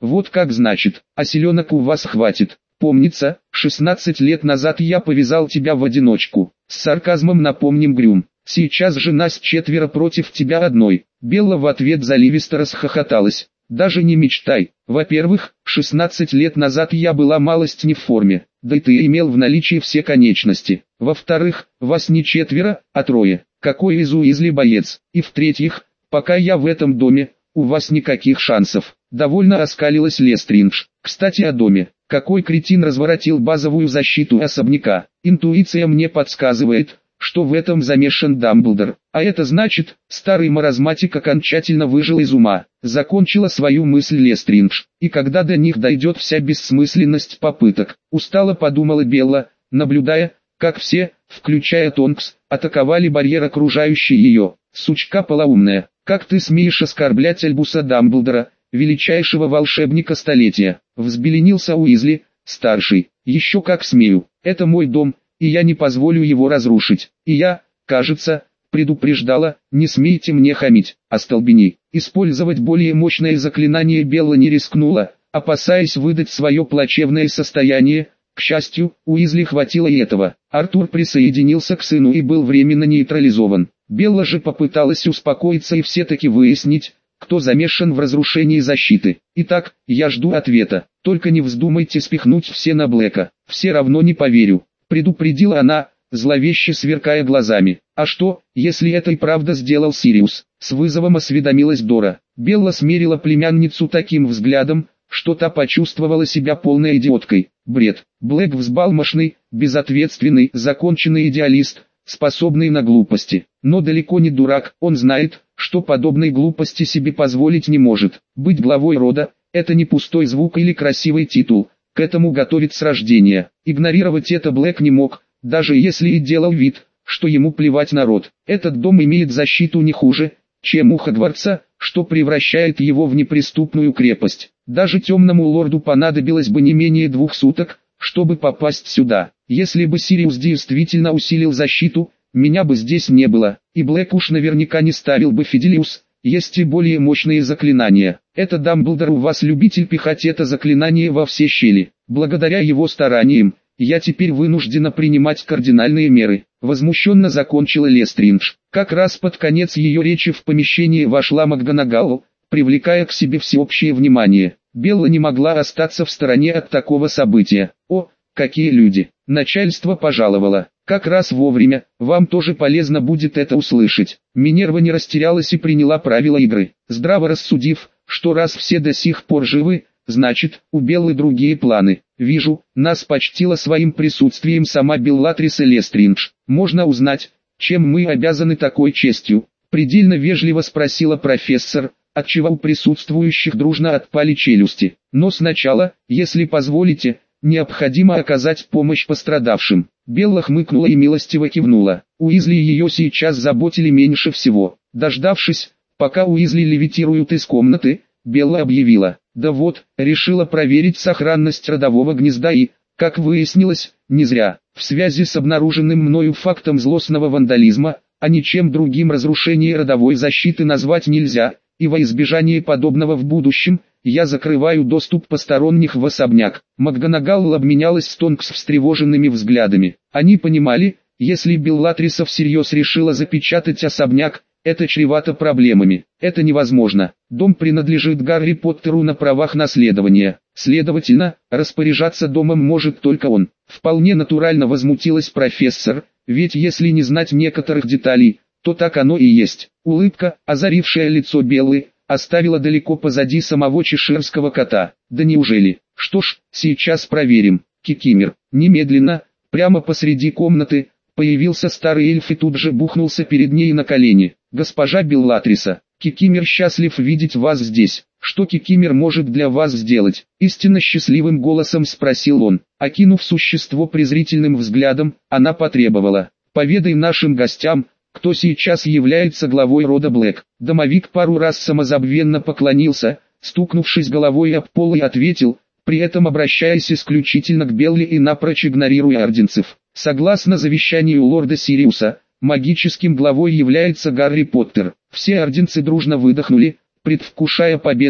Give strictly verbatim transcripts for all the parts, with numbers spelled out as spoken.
Вот как значит, а селенок у вас хватит. Помнится, шестнадцать лет назад я повязал тебя в одиночку. С сарказмом напомним Грюм. Сейчас же нас четверо против тебя одной. Белла в ответ заливисто расхохоталась. Даже не мечтай. Во-первых, шестнадцать лет назад я была малость не в форме, да и ты имел в наличии все конечности. Во-вторых, вас не четверо, а трое. Какой из Уизли боец. И в-третьих, пока я в этом доме, у вас никаких шансов. Довольно оскалилась Лестридж. Кстати о доме. Какой кретин разворотил базовую защиту особняка? Интуиция мне подсказывает, что в этом замешан Дамблдор. А это значит, старый маразматик окончательно выжил из ума. Закончила свою мысль Лестридж. И когда до них дойдет вся бессмысленность попыток, устало подумала Белла, наблюдая, как все, включая Тонкс, атаковали барьер, окружающий ее. Сучка полоумная, как ты смеешь оскорблять Альбуса Дамблдора, величайшего волшебника столетия? Взбеленился Уизли, старший. Еще как смею, это мой дом, и я не позволю его разрушить. И я, кажется, предупреждала, не смейте мне хамить, остолбени. Использовать более мощное заклинание Белла не рискнула, опасаясь выдать свое плачевное состояние. К счастью, Уизли хватило и этого. Артур присоединился к сыну и был временно нейтрализован. Белла же попыталась успокоиться и все-таки выяснить, кто замешан в разрушении защиты. Итак, я жду ответа. Только не вздумайте спихнуть все на Блэка. Все равно не поверю. Предупредила она, зловеще сверкая глазами. А что, если это и правда сделал Сириус? С вызовом осведомилась Дора. Белла смерила племянницу таким взглядом, что та почувствовала себя полной идиоткой. Бред. Блэк взбалмошный, безответственный, законченный идеалист, способный на глупости. Но далеко не дурак, он знает, что подобной глупости себе позволить не может. Быть главой рода – это не пустой звук или красивый титул, к этому готовит с рождения. Игнорировать это Блэк не мог, даже если и делал вид, что ему плевать на род. Этот дом имеет защиту не хуже, чем у Хогвартса, что превращает его в неприступную крепость. Даже темному лорду понадобилось бы не менее двух суток, чтобы попасть сюда. Если бы Сириус действительно усилил защиту, меня бы здесь не было, и Блэк уж наверняка не ставил бы Фиделиус. Есть и более мощные заклинания. Это Дамблдор у вас любитель пихать это заклинание во все щели. Благодаря его стараниям, я теперь вынуждена принимать кардинальные меры. Возмущенно закончила Лестридж. Как раз под конец ее речи в помещение вошла МакГонагал, привлекая к себе всеобщее внимание. Белла не могла остаться в стороне от такого события. О, какие люди! Начальство пожаловало. Как раз вовремя, вам тоже полезно будет это услышать. Минерва не растерялась и приняла правила игры, здраво рассудив, что раз все до сих пор живы, значит, у Беллы другие планы. Вижу, нас почтила своим присутствием сама Беллатриса Лестридж. Можно узнать, чем мы обязаны такой честью? Предельно вежливо спросила профессор, отчего у присутствующих дружно отпали челюсти. Но сначала, если позволите, необходимо оказать помощь пострадавшим. Белла хмыкнула и милостиво кивнула. Уизли ее сейчас заботили меньше всего. Дождавшись, пока Уизли левитируют из комнаты, Белла объявила: да вот, решила проверить сохранность родового гнезда и, как выяснилось, не зря. В связи с обнаруженным мною фактом злостного вандализма, а ничем другим разрушение родовой защиты назвать нельзя, и во избежание подобного в будущем, я закрываю доступ посторонних в особняк. МакГонагал обменялась с Тонкс встревоженными взглядами. Они понимали, если Беллатриса всерьез решила запечатать особняк, это чревато проблемами. Это невозможно. Дом принадлежит Гарри Поттеру на правах наследования. Следовательно, распоряжаться домом может только он. Вполне натурально возмутилась профессор, ведь если не знать некоторых деталей, то так оно и есть. Улыбка, озарившая лицо Беллы, оставила далеко позади самого чеширского кота. Да неужели? Что ж, сейчас проверим. Кикимер. Немедленно, прямо посреди комнаты, появился старый эльф и тут же бухнулся перед ней на колени. Госпожа Беллатриса, Кикимер счастлив видеть вас здесь. Что Кикимер может для вас сделать? Истинно счастливым голосом спросил он. Окинув существо презрительным взглядом, она потребовала: поведай нашим гостям, кто сейчас является главой рода Блэк. Домовик пару раз самозабвенно поклонился, стукнувшись головой об пол, и ответил, при этом обращаясь исключительно к Белле и напрочь игнорируя орденцев. Согласно завещанию лорда Сириуса, магическим главой является Гарри Поттер. Все орденцы дружно выдохнули, предвкушая победу,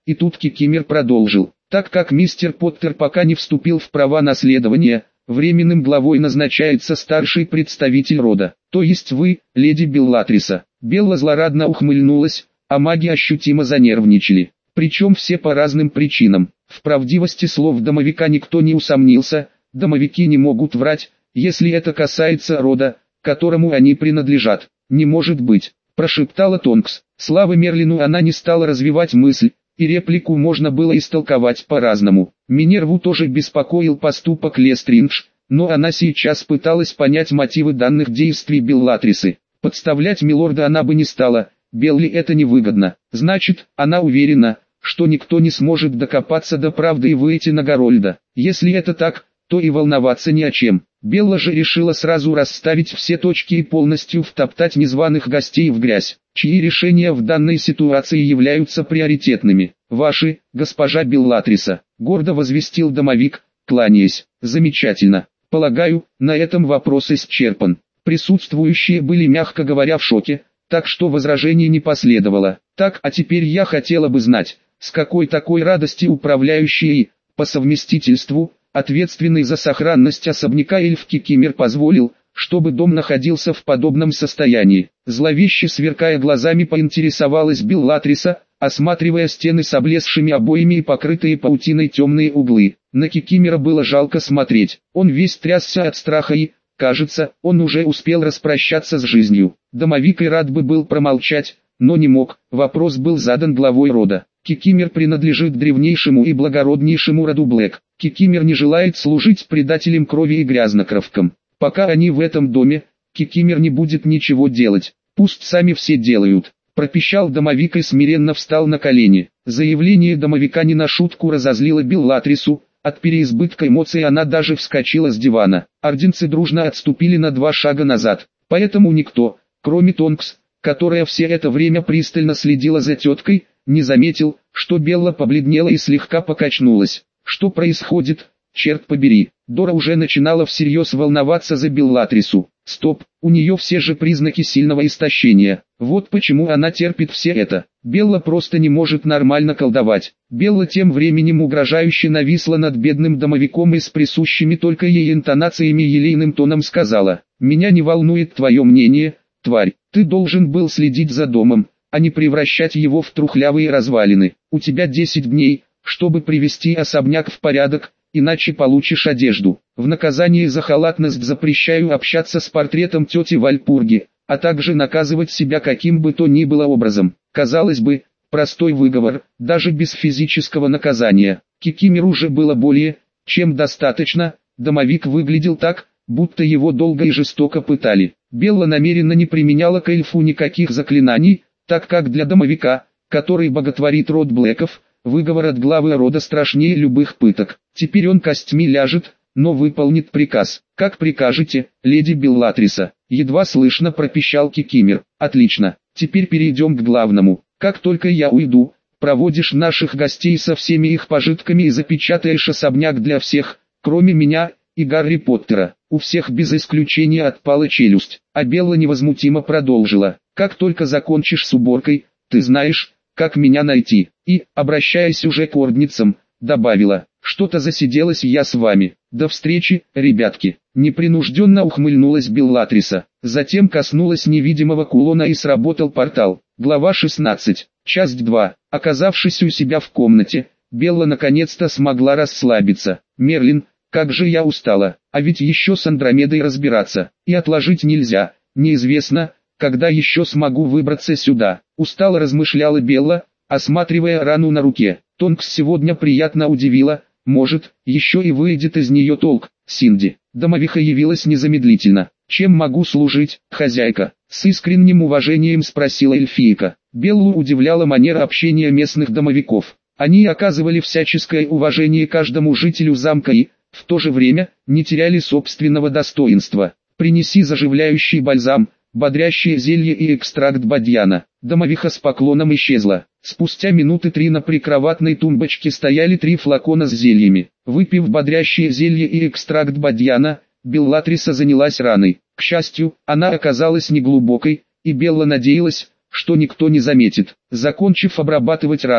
И тут Кикимер продолжил. Так как мистер Поттер пока не вступил в права наследования, временным главой назначается старший представитель рода, то есть вы, леди Беллатриса. Белла злорадно ухмыльнулась, а маги ощутимо занервничали. Причем все по разным причинам. В правдивости слов домовика никто не усомнился, домовики не могут врать, если это касается рода, которому они принадлежат. «Не может быть», – прошептала Тонкс. Слава Мерлину она не стала развивать мысль, и реплику можно было истолковать по-разному. Минерву тоже беспокоил поступок Лестриндж, но она сейчас пыталась понять мотивы данных действий Беллатрисы. Подставлять милорда она бы не стала, Белли это невыгодно. Значит, она уверена, что никто не сможет докопаться до правды и выйти на Гарольда. Если это так, то и волноваться ни о чем. Белла же решила сразу расставить все точки и полностью втоптать незваных гостей в грязь, чьи решения в данной ситуации являются приоритетными. «Ваши, госпожа Беллатриса», — гордо возвестил домовик, кланяясь. «Замечательно. Полагаю, на этом вопрос исчерпан». Присутствующие были, мягко говоря, в шоке, так что возражений не последовало. «Так, а теперь я хотела бы знать, с какой такой радости управляющий и, по совместительству, ответственный за сохранность особняка эльф Кикимер позволил, чтобы дом находился в подобном состоянии?» Зловеще сверкая глазами поинтересовалась Беллатриса, осматривая стены с облезшими обоями и покрытые паутиной темные углы. На Кикимера было жалко смотреть, он весь трясся от страха и, кажется, он уже успел распрощаться с жизнью. Домовик и рад бы был промолчать, но не мог, вопрос был задан главой рода. Кикимер принадлежит древнейшему и благороднейшему роду Блэк. Кикимер не желает служить предателям крови и грязнокровкам. Пока они в этом доме, Кикимер не будет ничего делать, пусть сами все делают. Пропищал домовик и смиренно встал на колени. Заявление домовика не на шутку разозлило Беллатрису, от переизбытка эмоций она даже вскочила с дивана. Орденцы дружно отступили на два шага назад, поэтому никто, кроме Тонкс, которая все это время пристально следила за теткой, не заметил, что Белла побледнела и слегка покачнулась. Что происходит, черт побери? Дора уже начинала всерьез волноваться за Беллатрису. Стоп, у нее все же признаки сильного истощения. Вот почему она терпит все это. Белла просто не может нормально колдовать. Белла тем временем угрожающе нависла над бедным домовиком и с присущими только ей интонациями елейным тоном сказала: «Меня не волнует твое мнение, тварь. Ты должен был следить за домом, а не превращать его в трухлявые развалины. У тебя десять дней, чтобы привести особняк в порядок, иначе получишь одежду. В наказание за халатность запрещаю общаться с портретом тети Вальпурги, а также наказывать себя каким бы то ни было образом». Казалось бы, простой выговор, даже без физического наказания. Кикимеру же было более, чем достаточно. Домовик выглядел так, будто его долго и жестоко пытали. Белла намеренно не применяла к эльфу никаких заклинаний, так как для домовика, который боготворит род Блэков, выговор от главы рода страшнее любых пыток. Теперь он костьми ляжет, но выполнит приказ. «Как прикажете, леди Беллатриса», — едва слышно пропищал Кикимер. «Отлично, теперь перейдем к главному. Как только я уйду, проводишь наших гостей со всеми их пожитками и запечатаешь особняк для всех, кроме меня и Гарри Поттера». У всех без исключения отпала челюсть, а Белла невозмутимо продолжила: «Как только закончишь с уборкой, ты знаешь, как меня найти». И, обращаясь уже к ордницам, добавила: «Что-то засиделась я с вами. До встречи, ребятки». Непринужденно ухмыльнулась Беллатриса, затем коснулась невидимого кулона и сработал портал. Глава шестнадцать, часть два. Оказавшись у себя в комнате, Белла наконец-то смогла расслабиться. «Мерлин, как же я устала, а ведь еще с Андромедой разбираться, и отложить нельзя, неизвестно, когда еще смогу выбраться сюда», устало размышляла Белла, осматривая рану на руке. Тонкс сегодня приятно удивила, может, еще и выйдет из нее толк. Синди. Домовиха явилась незамедлительно. «Чем могу служить, хозяйка?» С искренним уважением спросила эльфийка. Беллу удивляла манера общения местных домовиков. Они оказывали всяческое уважение каждому жителю замка и, в то же время, не теряли собственного достоинства. «Принеси заживляющий бальзам, бодрящее зелье и экстракт бадьяна». Домовиха с поклоном исчезла. Спустя минуты три на прикроватной тумбочке стояли три флакона с зельями. Выпив бодрящее зелье и экстракт бадьяна, Беллатриса занялась раной. К счастью, она оказалась неглубокой, и Белла надеялась, что никто не заметит. Закончив обрабатывать рану,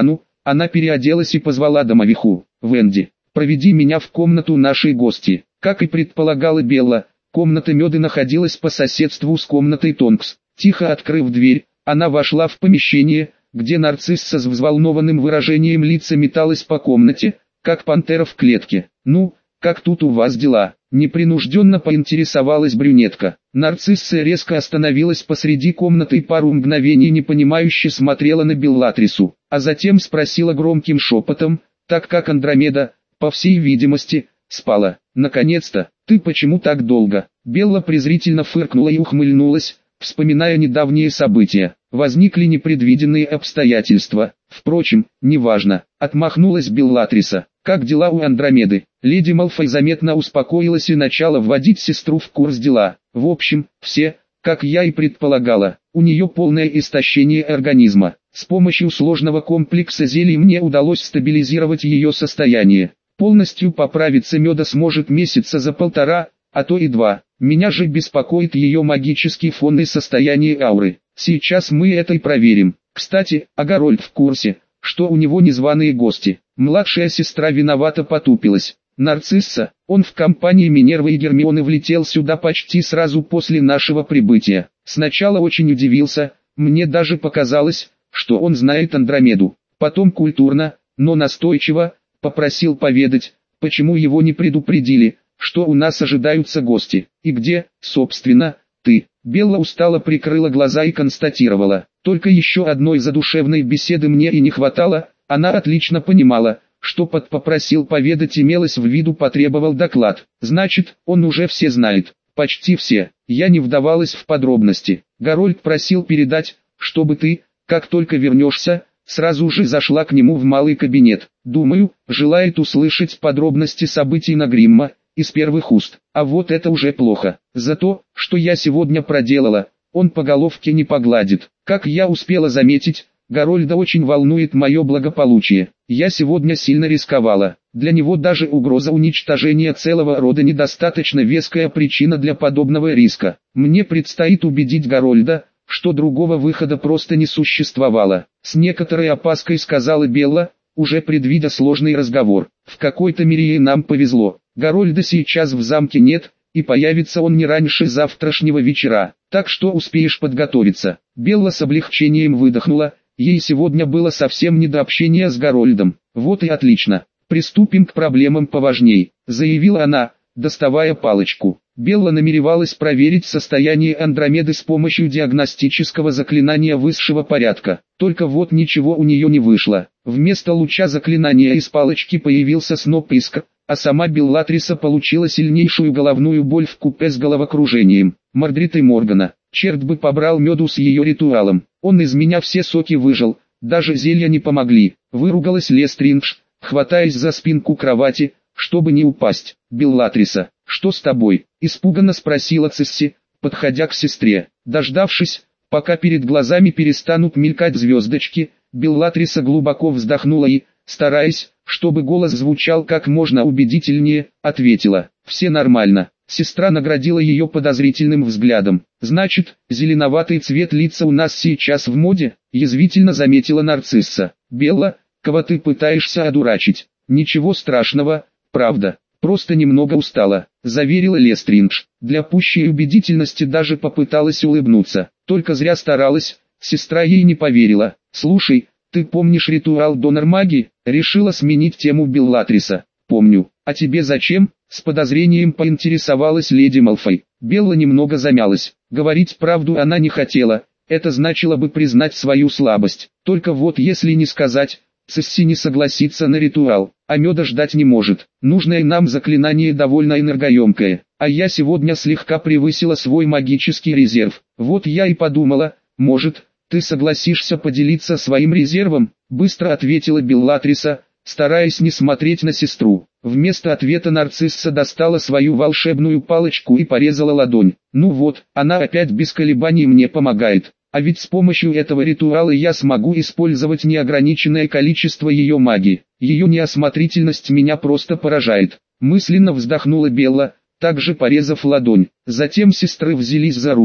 Она переоделась и позвала домовиху. «Венди, проведи меня в комнату нашей гости». Как и предполагала Белла, комната Меды находилась по соседству с комнатой Тонкс. Тихо открыв дверь, она вошла в помещение, где нарцисса с взволнованным выражением лица металась по комнате, как пантера в клетке. «Ну, как тут у вас дела?» — непринужденно поинтересовалась брюнетка. Нарцисса резко остановилась посреди комнаты и пару мгновений непонимающе смотрела на Беллатрису, а затем спросила громким шепотом, так как Андромеда, по всей видимости, спала. «Наконец-то, ты почему так долго?» Белла презрительно фыркнула и ухмыльнулась, вспоминая недавние события. Возникли непредвиденные обстоятельства. Впрочем, неважно, отмахнулась Беллатриса. «Как дела у Андромеды?» Леди Малфой заметно успокоилась и начала вводить сестру в курс дела. В общем, все, как я и предполагала, у нее полное истощение организма. С помощью сложного комплекса зелий мне удалось стабилизировать ее состояние. Полностью поправиться Меда сможет месяца за полтора, а то и два. Меня же беспокоит ее магический фон и состояние ауры. Сейчас мы это и проверим. Кстати, а Гарольд в курсе, что у него незваные гости. Младшая сестра виновато потупилась. Нарцисса, он в компании Минервы и Гермионы влетел сюда почти сразу после нашего прибытия. Сначала очень удивился, мне даже показалось, что он знает Андромеду. Потом культурно, но настойчиво, попросил поведать, почему его не предупредили, что у нас ожидаются гости. И где, собственно, ты? Белла устало прикрыла глаза и констатировала. Только еще одной задушевной беседы мне и не хватало. Она отлично понимала, что под «попросил поведать» имелось в виду «потребовал доклад». Значит, он уже все знает. Почти все. Я не вдавалась в подробности. Гарольд просил передать, чтобы ты, как только вернешься, сразу же зашла к нему в малый кабинет. Думаю, желает услышать подробности событий на Гримма, из первых уст. А вот это уже плохо. За то, что я сегодня проделала, он по головке не погладит. Как я успела заметить, Гарольда очень волнует мое благополучие. Я сегодня сильно рисковала. Для него даже угроза уничтожения целого рода недостаточно веская причина для подобного риска. Мне предстоит убедить Гарольда, что другого выхода просто не существовало. С некоторой опаской сказала Белла, уже предвидя сложный разговор. В какой-то мере и нам повезло. Гарольда сейчас в замке нет, и появится он не раньше завтрашнего вечера. Так что успеешь подготовиться. Белла с облегчением выдохнула. Ей сегодня было совсем не до общения с Гарольдом. Вот и отлично. Приступим к проблемам поважней, заявила она, доставая палочку. Белла намеревалась проверить состояние Андромеды с помощью диагностического заклинания высшего порядка. Только вот ничего у нее не вышло. Вместо луча заклинания из палочки появился сноп искр, а сама Беллатриса получила сильнейшую головную боль вкупе с головокружением. Мордрид и Моргана. Черт бы побрал Меду с ее ритуалом. Он из меня все соки выжил, даже зелья не помогли. Выругалась Лестриндж, хватаясь за спинку кровати, чтобы не упасть. Беллатриса, что с тобой? Испуганно спросила Цисси, подходя к сестре. Дождавшись, пока перед глазами перестанут мелькать звездочки, Беллатриса глубоко вздохнула и, стараясь, чтобы голос звучал как можно убедительнее, ответила: «Все нормально». Сестра наградила ее подозрительным взглядом. «Значит, зеленоватый цвет лица у нас сейчас в моде?» — язвительно заметила нарцисса. «Белла, кого ты пытаешься одурачить?» «Ничего страшного, правда, просто немного устала», — заверила Лестриндж. Для пущей убедительности даже попыталась улыбнуться. Только зря старалась, сестра ей не поверила. «Слушай, ты помнишь ритуал донор магии?» — решила сменить тему Беллатриса. «Помню. А тебе зачем?» — с подозрением поинтересовалась леди Малфой. Белла немного замялась. Говорить правду она не хотела, это значило бы признать свою слабость. Только вот если не сказать, Цисси не согласится на ритуал, а Меда ждать не может. Нужное нам заклинание довольно энергоемкое, а я сегодня слегка превысила свой магический резерв. Вот я и подумала, может, ты согласишься поделиться своим резервом? Быстро ответила Беллатриса, стараясь не смотреть на сестру. Вместо ответа нарцисса достала свою волшебную палочку и порезала ладонь. Ну вот, она опять без колебаний мне помогает. А ведь с помощью этого ритуала я смогу использовать неограниченное количество ее магии. Ее неосмотрительность меня просто поражает. Мысленно вздохнула Белла, также порезав ладонь. Затем сестры взялись за руки,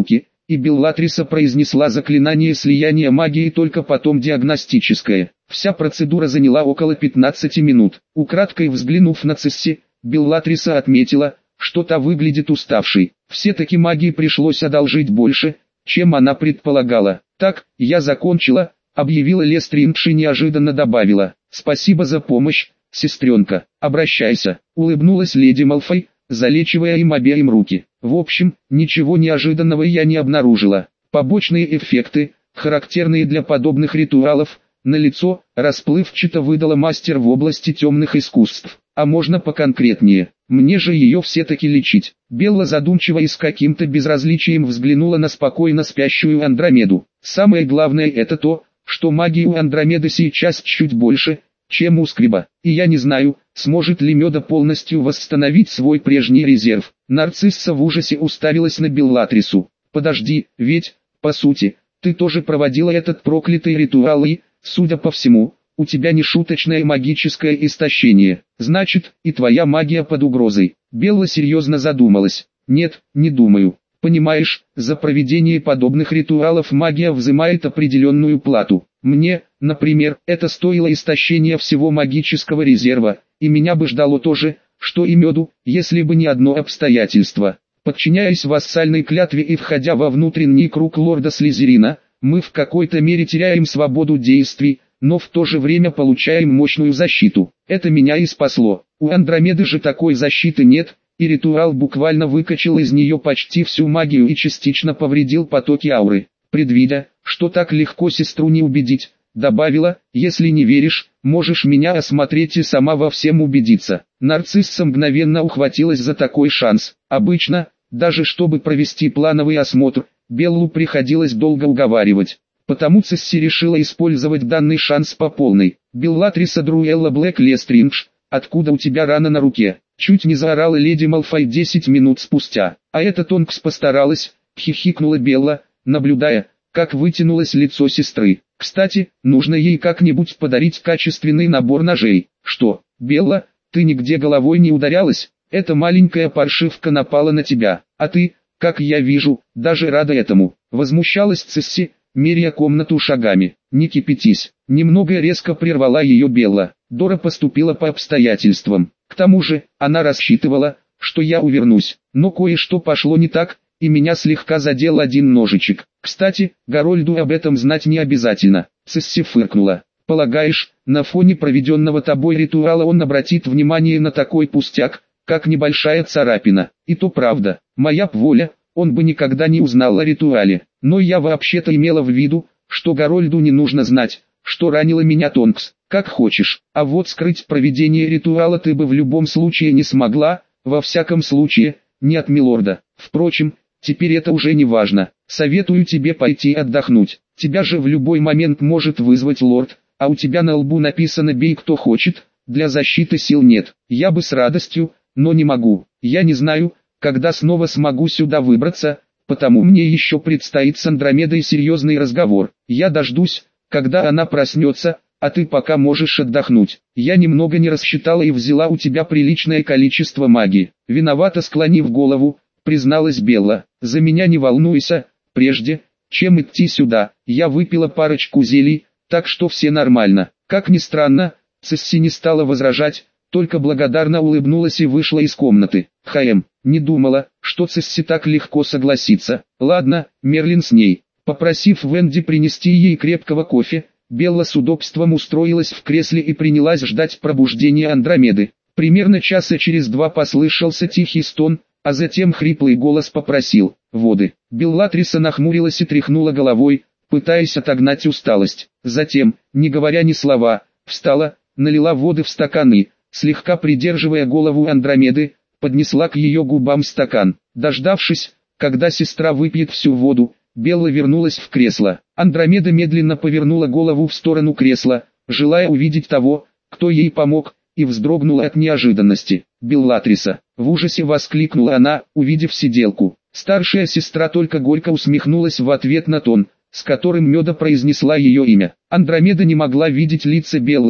и Беллатриса произнесла заклинание слияния магии, только потом диагностическое. Вся процедура заняла около пятнадцати минут. Украдкой взглянув на Цесси, Беллатриса отметила, что та выглядит уставшей. Все-таки магии пришлось одолжить больше, чем она предполагала. «Так, я закончила», — объявила Лестрингш и неожиданно добавила. «Спасибо за помощь, сестренка. Обращайся», — улыбнулась леди Малфой, залечивая им обеим руки. В общем, ничего неожиданного я не обнаружила. Побочные эффекты, характерные для подобных ритуалов, налицо, расплывчато выдала мастер в области темных искусств. А можно поконкретнее? Мне же ее все-таки лечить. Белла задумчиво и с каким-то безразличием взглянула на спокойно спящую Андромеду. Самое главное это то, что магии у Андромеды сейчас чуть больше, чем у Скриба. И я не знаю, сможет ли Меда полностью восстановить свой прежний резерв. Нарцисса в ужасе уставилась на Беллатрису. Подожди, ведь, по сути, ты тоже проводила этот проклятый ритуал и, судя по всему, у тебя не шуточное магическое истощение. Значит, и твоя магия под угрозой. Белла серьезно задумалась. Нет, не думаю. Понимаешь, за проведение подобных ритуалов магия взимает определенную плату. Мне, например, это стоило истощения всего магического резерва, и меня бы ждало то же, что и Меду, если бы не одно обстоятельство. Подчиняясь вассальной клятве и входя во внутренний круг лорда Слизерина, мы в какой-то мере теряем свободу действий, но в то же время получаем мощную защиту. Это меня и спасло. У Андромеды же такой защиты нет, и ритуал буквально выкачал из нее почти всю магию и частично повредил потоки ауры. Предвидя, что так легко сестру не убедить, добавила: «Если не веришь, можешь меня осмотреть и сама во всем убедиться». Нарцисса мгновенно ухватилась за такой шанс. Обычно, даже чтобы провести плановый осмотр, Беллу приходилось долго уговаривать. Потому Цесси решила использовать данный шанс по полной. «Беллатриса Друэлла Блэк Лестрингш, откуда у тебя рана на руке?» Чуть не заорала леди Малфой десять минут спустя. «А эта Тонкс постаралась», — хихикнула Белла, наблюдая, как вытянулось лицо сестры. «Кстати, нужно ей как-нибудь подарить качественный набор ножей». «Что, Белла, ты нигде головой не ударялась? Эта маленькая паршивка напала на тебя, а ты, как я вижу, даже рада этому», — возмущалась Цесси, меряя комнату шагами. «Не кипятись», — немного резко прервала ее Белла. «Дора поступила по обстоятельствам. К тому же, она рассчитывала, что я увернусь, но кое-что пошло не так, и меня слегка задел один ножичек. Кстати, Гарольду об этом знать не обязательно». Цесси фыркнула. «Полагаешь, на фоне проведенного тобой ритуала он обратит внимание на такой пустяк, как небольшая царапина? И то правда, моя б воля, он бы никогда не узнал о ритуале. Но я вообще-то имела в виду, что Гарольду не нужно знать, что ранила меня Тонкс. Как хочешь, а вот скрыть проведение ритуала ты бы в любом случае не смогла, во всяком случае, не от милорда. Впрочем, теперь это уже не важно. Советую тебе пойти отдохнуть. Тебя же в любой момент может вызвать лорд, а у тебя на лбу написано «бей кто хочет», для защиты сил нет. Я бы с радостью, но не могу. Я не знаю, когда снова смогу сюда выбраться, потому мне еще предстоит с Андромедой серьезный разговор. Я дождусь, когда она проснется, а ты пока можешь отдохнуть. Я немного не рассчитала и взяла у тебя приличное количество магии». Виновато склонив голову, призналась Белла. «За меня не волнуйся, прежде, чем идти сюда, я выпила парочку зелий, так что все нормально». Как ни странно, Цесси не стала возражать, только благодарно улыбнулась и вышла из комнаты. «Хм, не думала, что Цесси так легко согласится. Ладно, Мерлин с ней». Попросив Венди принести ей крепкого кофе, Белла с удобством устроилась в кресле и принялась ждать пробуждения Андромеды. Примерно часа через два послышался тихий стон, а затем хриплый голос попросил «воды». Беллатриса нахмурилась и тряхнула головой, пытаясь отогнать усталость. Затем, не говоря ни слова, встала, налила воды в стакан и, слегка придерживая голову Андромеды, поднесла к ее губам стакан. Дождавшись, когда сестра выпьет всю воду, Белла вернулась в кресло. Андромеда медленно повернула голову в сторону кресла, желая увидеть того, кто ей помог, и вздрогнула от неожиданности. «Беллатриса!» — в ужасе воскликнула она, увидев сиделку. Старшая сестра только горько усмехнулась в ответ на тон, с которым Меда произнесла ее имя. Андромеда не могла видеть лица Беллы,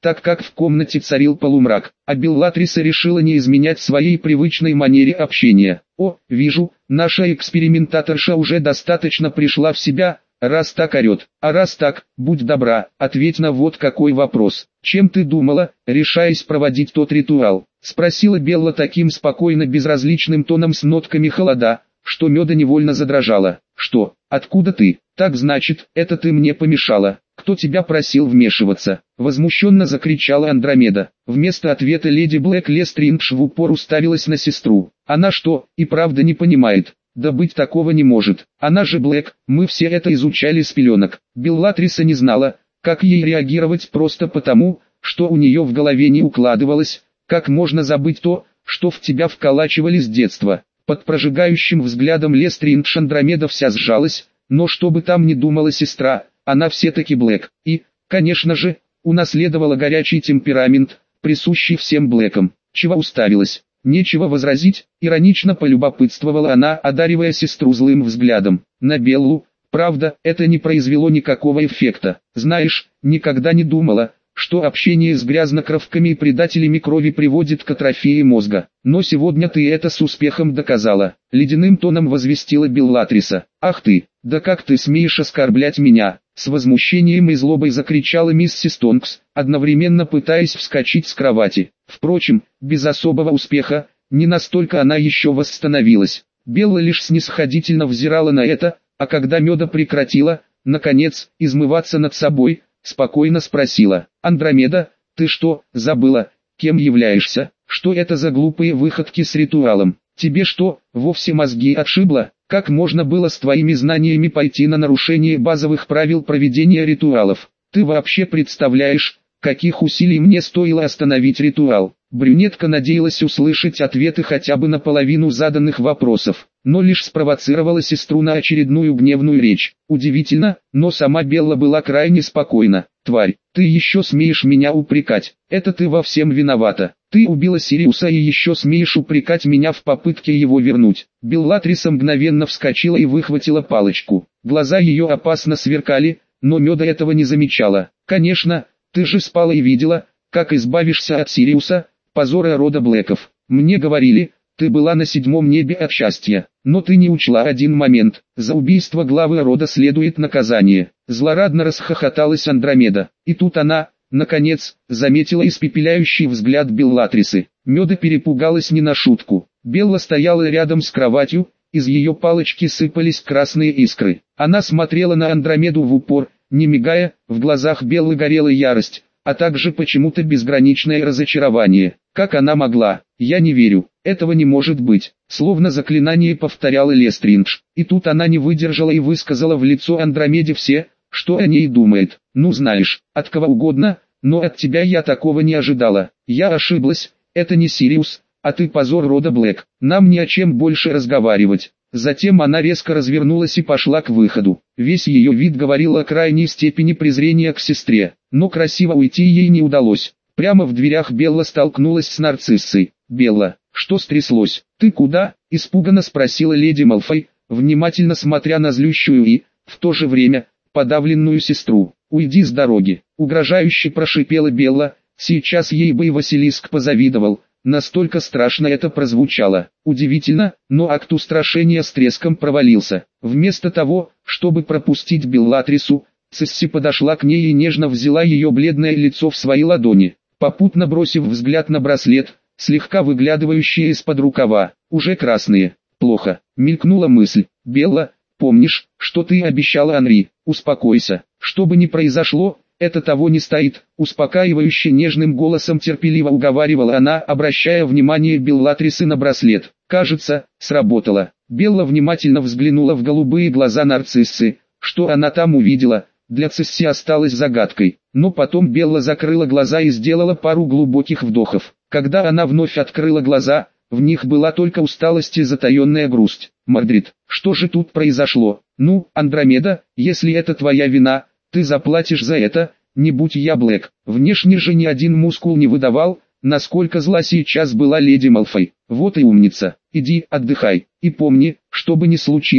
так как в комнате царил полумрак, а Беллатриса решила не изменять своей привычной манере общения. «О, вижу, наша экспериментаторша уже достаточно пришла в себя, раз так орет. А раз так, будь добра, ответь на вот какой вопрос. Чем ты думала, решаясь проводить тот ритуал?» Спросила Белла таким спокойно безразличным тоном с нотками холода, что Меда невольно задрожала. «Что? Откуда ты? Так значит, это ты мне помешала? Кто тебя просил вмешиваться?» Возмущенно закричала Андромеда. Вместо ответа леди Блэк Лестриндж в упор уставилась на сестру. Она что, и правда не понимает? Да быть такого не может. Она же Блэк, мы все это изучали с пеленок. Беллатриса не знала, как ей реагировать просто потому, что у нее в голове не укладывалось, как можно забыть то, что в тебя вколачивали с детства. Под прожигающим взглядом Лестриндж Андромеда вся сжалась, но что бы там ни думала сестра, она все-таки Блэк, и, конечно же, унаследовала горячий темперамент, присущий всем Блэкам. Чего уставилась? Нечего возразить, иронично полюбопытствовала она, одаривая сестру злым взглядом. На Беллу, правда, это не произвело никакого эффекта. Знаешь, никогда не думала, что общение с грязнокровками и предателями крови приводит к атрофии мозга. Но сегодня ты это с успехом доказала. Ледяным тоном возвестила Беллатриса. «Ах ты, да как ты смеешь оскорблять меня?» С возмущением и злобой закричала миссис Тонкс, одновременно пытаясь вскочить с кровати. Впрочем, без особого успеха, не настолько она еще восстановилась. Белла лишь снисходительно взирала на это, а когда Меда прекратила, наконец, измываться над собой, спокойно спросила: «Андромеда, ты что, забыла, кем являешься? Что это за глупые выходки с ритуалом? Тебе что, вовсе мозги отшибло? Как можно было с твоими знаниями пойти на нарушение базовых правил проведения ритуалов? Ты вообще представляешь, каких усилий мне стоило остановить ритуал?» Брюнетка надеялась услышать ответы хотя бы на половину заданных вопросов, но лишь спровоцировала сестру на очередную гневную речь. Удивительно, но сама Белла была крайне спокойна. «Тварь, ты еще смеешь меня упрекать? Это ты во всем виновата. Ты убила Сириуса и еще смеешь упрекать меня в попытке его вернуть». Беллатриса мгновенно вскочила и выхватила палочку. Глаза ее опасно сверкали, но Меда этого не замечала. «Конечно, ты же спала и видела, как избавишься от Сириуса, позора рода Блэков. Мне говорили, ты была на седьмом небе от счастья, но ты не учла один момент. За убийство главы рода следует наказание». Злорадно расхохоталась Андромеда. И тут она, наконец, заметила испепеляющий взгляд Беллатрисы. Меда перепугалась не на шутку. Белла стояла рядом с кроватью, из ее палочки сыпались красные искры. Она смотрела на Андромеду в упор, не мигая, в глазах Беллы горела ярость, а также почему-то безграничное разочарование. Как она могла? «Я не верю, этого не может быть», словно заклинание повторяла Лестриндж. И тут она не выдержала и высказала в лицо Андромеде все, что о ней думает. «Ну знаешь, от кого угодно, но от тебя я такого не ожидала. Я ошиблась, это не Сириус, а ты позор рода Блэк. Нам не о чем больше разговаривать». Затем она резко развернулась и пошла к выходу. Весь ее вид говорил о крайней степени презрения к сестре, но красиво уйти ей не удалось. Прямо в дверях Белла столкнулась с Нарциссой. «Белла, что стряслось? Ты куда?» – испуганно спросила леди Малфой, внимательно смотря на злющую и, в то же время, подавленную сестру. «Уйди с дороги», – угрожающе прошипела Белла, сейчас ей бы и Василиск позавидовал. Настолько страшно это прозвучало. Удивительно, но акт устрашения с треском провалился. Вместо того, чтобы пропустить Беллатрису, Цисси подошла к ней и нежно взяла ее бледное лицо в свои ладони, попутно бросив взгляд на браслет, слегка выглядывающий из-под рукава. «Уже красные. Плохо», — мелькнула мысль. «Белла, помнишь, что ты обещала Анри? Успокойся. Что бы ни произошло, это того не стоит», — успокаивающе нежным голосом терпеливо уговаривала она, обращая внимание Беллатрисы на браслет. Кажется, сработало. Белла внимательно взглянула в голубые глаза Нарциссы. Что она там увидела, для Цисси осталось загадкой. Но потом Белла закрыла глаза и сделала пару глубоких вдохов. Когда она вновь открыла глаза, в них была только усталость и затаенная грусть. «Мордрид, что же тут произошло? Ну, Андромеда, если это твоя вина, ты заплатишь за это, не будь я Блэк». Внешне же ни один мускул не выдавал, насколько зла сейчас была леди Малфой. «Вот и умница, иди отдыхай, и помни, что бы ни случилось,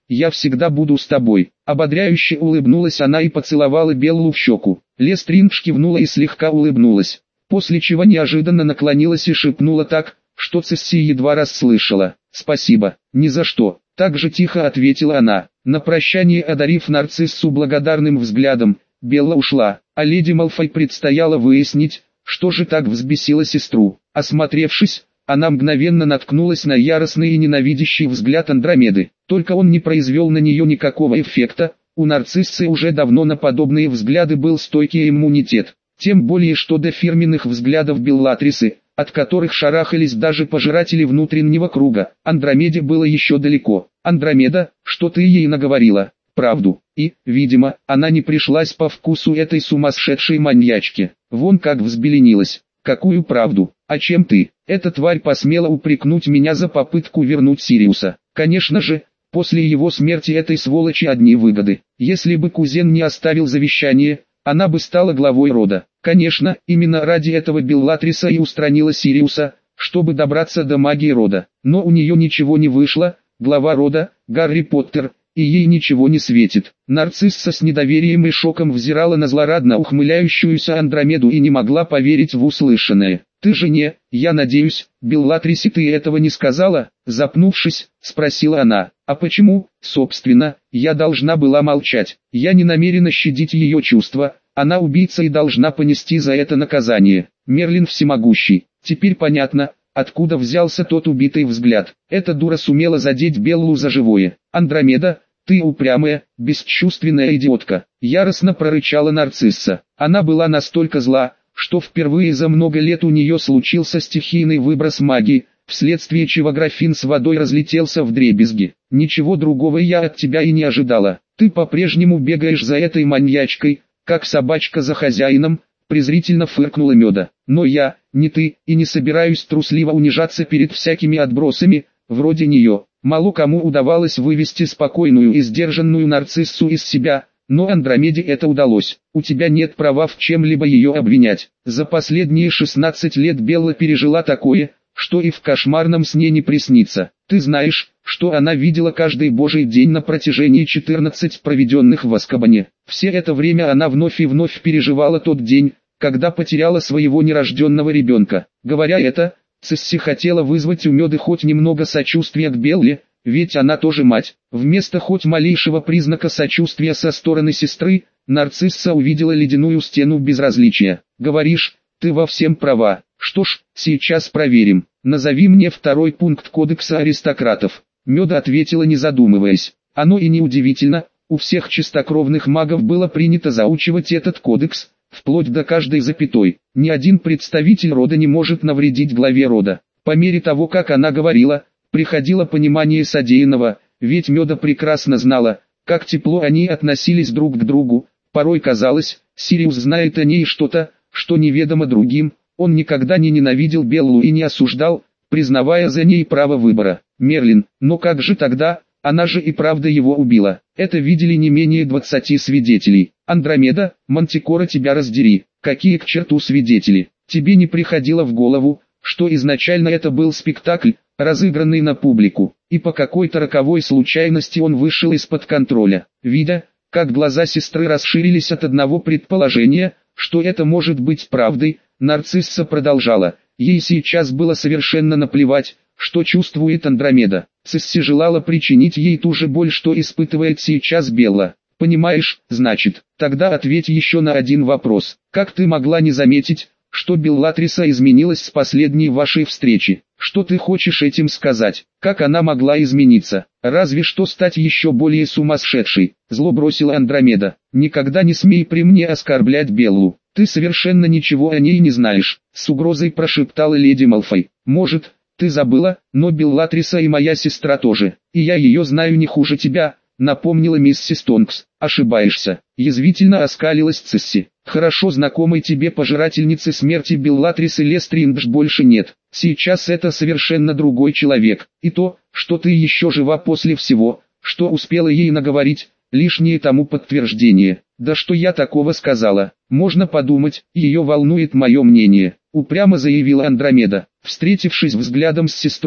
я всегда буду с тобой». Ободряюще улыбнулась она и поцеловала Беллу в щеку. Лестриндж кивнула и слегка улыбнулась, после чего неожиданно наклонилась и шепнула так, что Цесси едва расслышала: «Спасибо». «Ни за что», — так же тихо ответила она. На прощание одарив нарциссу благодарным взглядом, Белла ушла, а леди Малфой предстояло выяснить, что же так взбесило сестру. Осмотревшись, она мгновенно наткнулась на яростный и ненавидящий взгляд Андромеды. Только он не произвел на нее никакого эффекта, у нарциссы уже давно на подобные взгляды был стойкий иммунитет. Тем более что до фирменных взглядов Беллатрисы, от которых шарахались даже пожиратели внутреннего круга, Андромеде было еще далеко. «Андромеда, что ты ей наговорила?» «Правду». И, видимо, она не пришлась по вкусу этой сумасшедшей маньячки. Вон как взбеленилась. «Какую правду? А чем ты?» «Эта тварь посмела упрекнуть меня за попытку вернуть Сириуса. Конечно же, после его смерти этой сволочи одни выгоды. Если бы кузен не оставил завещание, она бы стала главой рода. Конечно, именно ради этого Беллатриса и устранила Сириуса, чтобы добраться до магии рода. Но у нее ничего не вышло, глава рода, Гарри Поттер, и ей ничего не светит». Нарцисса с недоверием и шоком взирала на злорадно ухмыляющуюся Андромеду и не могла поверить в услышанное. «Ты же не, я надеюсь, Беллатрисе ты этого не сказала?» Запнувшись, спросила она. «А почему, собственно, я должна была молчать? Я не намерена щадить ее чувства, она убийца и должна понести за это наказание. Мерлин всемогущий». Теперь понятно, откуда взялся тот убитый взгляд. Эта дура сумела задеть Беллу за живое. «Андромеда, ты упрямая, бесчувственная идиотка», — яростно прорычала нарцисса. Она была настолько зла, что впервые за много лет у нее случился стихийный выброс магии, вследствие чего графин с водой разлетелся вдребезги. «Ничего другого я от тебя и не ожидала. Ты по-прежнему бегаешь за этой маньячкой, как собачка за хозяином», — презрительно фыркнула Меда. «Но я, не ты, и не собираюсь трусливо унижаться перед всякими отбросами, вроде нее». Мало кому удавалось вывести спокойную и сдержанную нарциссу из себя, но Андромеде это удалось. «У тебя нет права в чем-либо ее обвинять. За последние шестнадцать лет Белла пережила такое, что и в кошмарном сне не приснится. Ты знаешь, что она видела каждый божий день на протяжении четырнадцати проведенных в Азкабане. Все это время она вновь и вновь переживала тот день, когда потеряла своего нерожденного ребенка». Говоря это, Цесси хотела вызвать у Меды хоть немного сочувствия к Белле, ведь она тоже мать. Вместо хоть малейшего признака сочувствия со стороны сестры, нарцисса увидела ледяную стену безразличия. «Говоришь, ты во всем права. Что ж, сейчас проверим. Назови мне второй пункт кодекса аристократов». Меда ответила, не задумываясь. Оно и не удивительно, у всех чистокровных магов было принято заучивать этот кодекс, вплоть до каждой запятой. Ни один представитель рода не может навредить главе рода. По мере того, как она говорила, приходило понимание содеянного, ведь Меда прекрасно знала, как тепло они относились друг к другу. Порой казалось, Сириус знает о ней что-то, что неведомо другим. Он никогда не ненавидел Беллу и не осуждал, признавая за ней право выбора. Мерлин, но как же тогда? Она же и правда его убила. Это видели не менее двадцати свидетелей. «Андромеда, Мантикора, тебя раздери. Какие к черту свидетели? Тебе не приходило в голову, что изначально это был спектакль, разыгранный на публику, и по какой-то роковой случайности он вышел из-под контроля?» Видя, как глаза сестры расширились от одного предположения, что это может быть правдой, нарцисса продолжала. Ей сейчас было совершенно наплевать, что чувствует Андромеда. Цесси желала причинить ей ту же боль, что испытывает сейчас Белла. «Понимаешь, значит, тогда ответь еще на один вопрос. Как ты могла не заметить, что Беллатриса изменилась с последней вашей встречи? Что ты хочешь этим сказать? Как она могла измениться? Разве что стать еще более сумасшедшей?» Зло бросила Андромеда. «Никогда не смей при мне оскорблять Беллу. Ты совершенно ничего о ней не знаешь», — с угрозой прошептала леди Малфой. «Может, ты забыла, но Беллатриса и моя сестра тоже, и я ее знаю не хуже тебя», — напомнила миссис Тонкс. «Ошибаешься», — язвительно оскалилась Цесси. «Хорошо знакомой тебе пожирательницы смерти Беллатрисы Лестриндж больше нет. Сейчас это совершенно другой человек, и то, что ты еще жива после всего, что успела ей наговорить, лишнее тому подтверждение». «Да что я такого сказала? Можно подумать, ее волнует мое мнение», — упрямо заявила Андромеда. Встретившись взглядом с сестрой,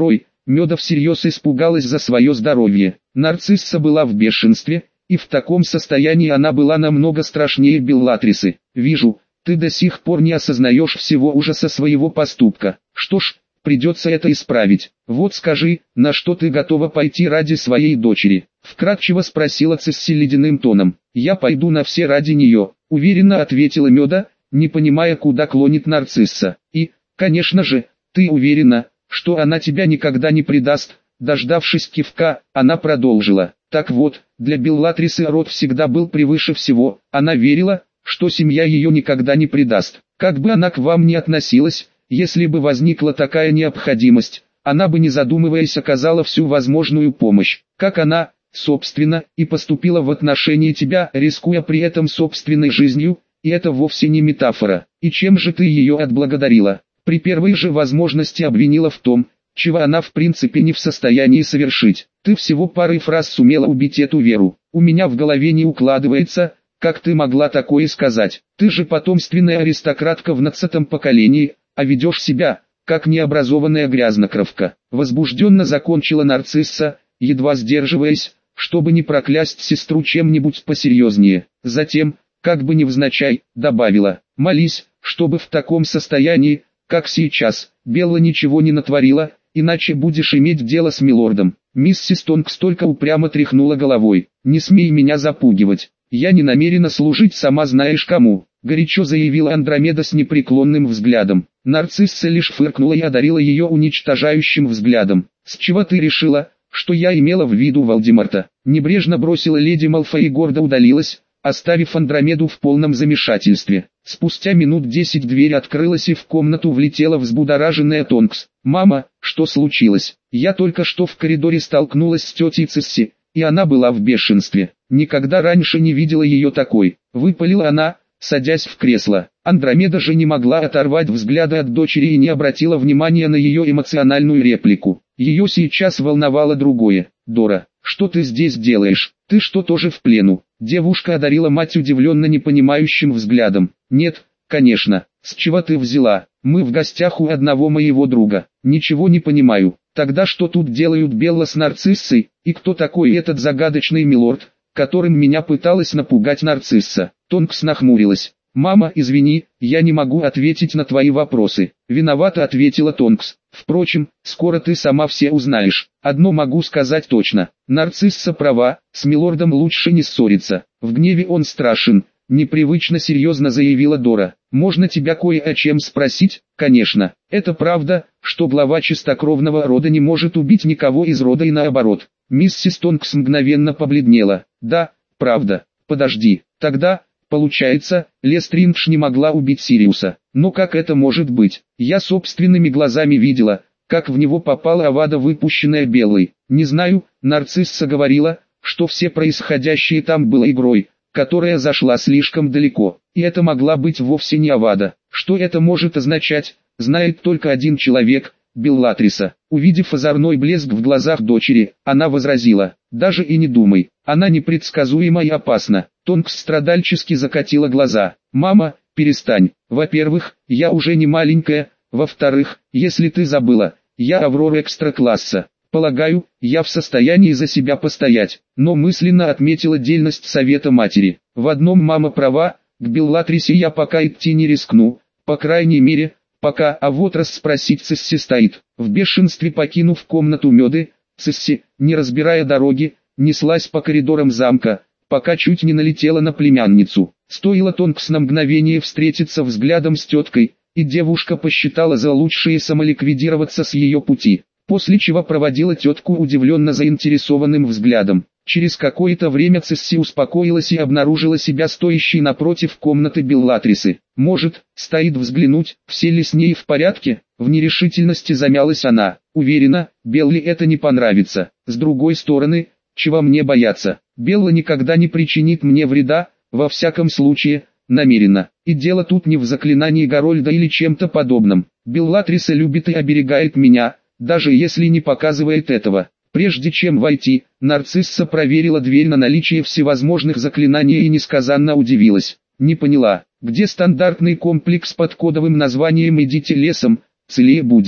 Меда всерьез испугалась за свое здоровье. Нарцисса была в бешенстве, и в таком состоянии она была намного страшнее Беллатрисы. «Вижу, ты до сих пор не осознаешь всего ужаса своего поступка. Что ж, придется это исправить. Вот скажи, на что ты готова пойти ради своей дочери?» Вкратчиво спросила Цисси ледяным тоном. «Я пойду на все ради нее», — уверенно ответила Меда, не понимая, куда клонит Нарцисса. «И, конечно же, ты уверена, что она тебя никогда не предаст?» Дождавшись кивка, она продолжила. «Так вот, для Беллатрисы род всегда был превыше всего. Она верила, что семья ее никогда не предаст. Как бы она к вам ни относилась, если бы возникла такая необходимость, она бы не задумываясь оказала всю возможную помощь, как она, собственно, и поступила в отношении тебя, рискуя при этом собственной жизнью, и это вовсе не метафора. И чем же ты ее отблагодарила? При первой же возможности обвинила в том, чего она в принципе не в состоянии совершить. Ты всего парой фраз сумела убить эту веру. У меня в голове не укладывается, как ты могла такое сказать. Ты же потомственная аристократка в нацатом поколении, а ведешь себя, как необразованная грязнокровка. Возбужденно закончила Нарцисса, едва сдерживаясь, чтобы не проклясть сестру чем-нибудь посерьезнее. Затем, как бы невзначай, добавила: «Молись, чтобы в таком состоянии, как сейчас, Белла ничего не натворила, иначе будешь иметь дело с милордом». Миссис Тонкс только упрямо тряхнула головой. «Не смей меня запугивать. Я не намерена служить сама знаешь кому», — горячо заявила Андромеда с непреклонным взглядом. Нарцисса лишь фыркнула и одарила ее уничтожающим взглядом. «С чего ты решила, что я имела в виду Волдеморта?» Небрежно бросила леди Малфой и гордо удалилась, оставив Андромеду в полном замешательстве. Спустя минут десять дверь открылась и в комнату влетела взбудораженная Тонкс. «Мама, что случилось? Я только что в коридоре столкнулась с тетей Цисси, и она была в бешенстве. Никогда раньше не видела ее такой», — выпалила она, садясь в кресло. Андромеда же не могла оторвать взгляда от дочери и не обратила внимания на ее эмоциональную реплику. Ее сейчас волновало другое. «Дора, что ты здесь делаешь? Ты что, тоже в плену?» Девушка одарила мать удивленно непонимающим взглядом. «Нет, конечно, с чего ты взяла? Мы в гостях у одного моего друга. Ничего не понимаю. Тогда что тут делают Белла с Нарциссой, и кто такой этот загадочный милорд, которым меня пыталась напугать Нарцисса?» Тонкс нахмурилась. «Мама, извини, я не могу ответить на твои вопросы». «Виновата», ответила Тонкс. «Впрочем, скоро ты сама все узнаешь. Одно могу сказать точно. Нарцисса права, с милордом лучше не ссориться. В гневе он страшен», — непривычно серьезно заявила Дора. «Можно тебя кое о чем спросить?» «Конечно. Это правда, что глава чистокровного рода не может убить никого из рода и наоборот?» Миссис Тонкс мгновенно побледнела. «Да, правда. Подожди. Тогда, получается, Лестриндж не могла убить Сириуса. Но как это может быть? Я собственными глазами видела, как в него попала Авада, выпущенная Белой. Не знаю, Нарцисса говорила, что все происходящее там было игрой, которая зашла слишком далеко. И это могла быть вовсе не Авада. Что это может означать, знает только один человек, Беллатриса». Увидев озорной блеск в глазах дочери, она возразила: «Даже и не думай, она непредсказуема и опасна». Тонкс страдальчески закатила глаза. «Мама, перестань. Во-первых, я уже не маленькая, во-вторых, если ты забыла, я Аврора экстра-класса. Полагаю, я в состоянии за себя постоять», но мысленно отметила дельность совета матери. «В одном мама права, к Беллатрисе я пока идти не рискну, по крайней мере, пока, а вот расспросить Цисси стоит». В бешенстве покинув комнату Меды, Цисси, не разбирая дороги, неслась по коридорам замка, пока чуть не налетела на племянницу. Стоило Тонкс на мгновение встретиться взглядом с теткой, и девушка посчитала за лучшее самоликвидироваться с ее пути, после чего проводила тетку удивленно заинтересованным взглядом. Через какое-то время Цисси успокоилась и обнаружила себя стоящей напротив комнаты Беллатрисы. «Может, стоит взглянуть, все ли с ней в порядке?» В нерешительности замялась она. «Уверена, Белле это не понравится. С другой стороны, чего мне бояться? Белла никогда не причинит мне вреда, во всяком случае, намеренно. И дело тут не в заклинании Гарольда или чем-то подобном. Беллатриса любит и оберегает меня, даже если не показывает этого». Прежде чем войти, Нарцисса проверила дверь на наличие всевозможных заклинаний и несказанно удивилась. «Не поняла, где стандартный комплекс под кодовым названием «Идите лесом, целее будете»?»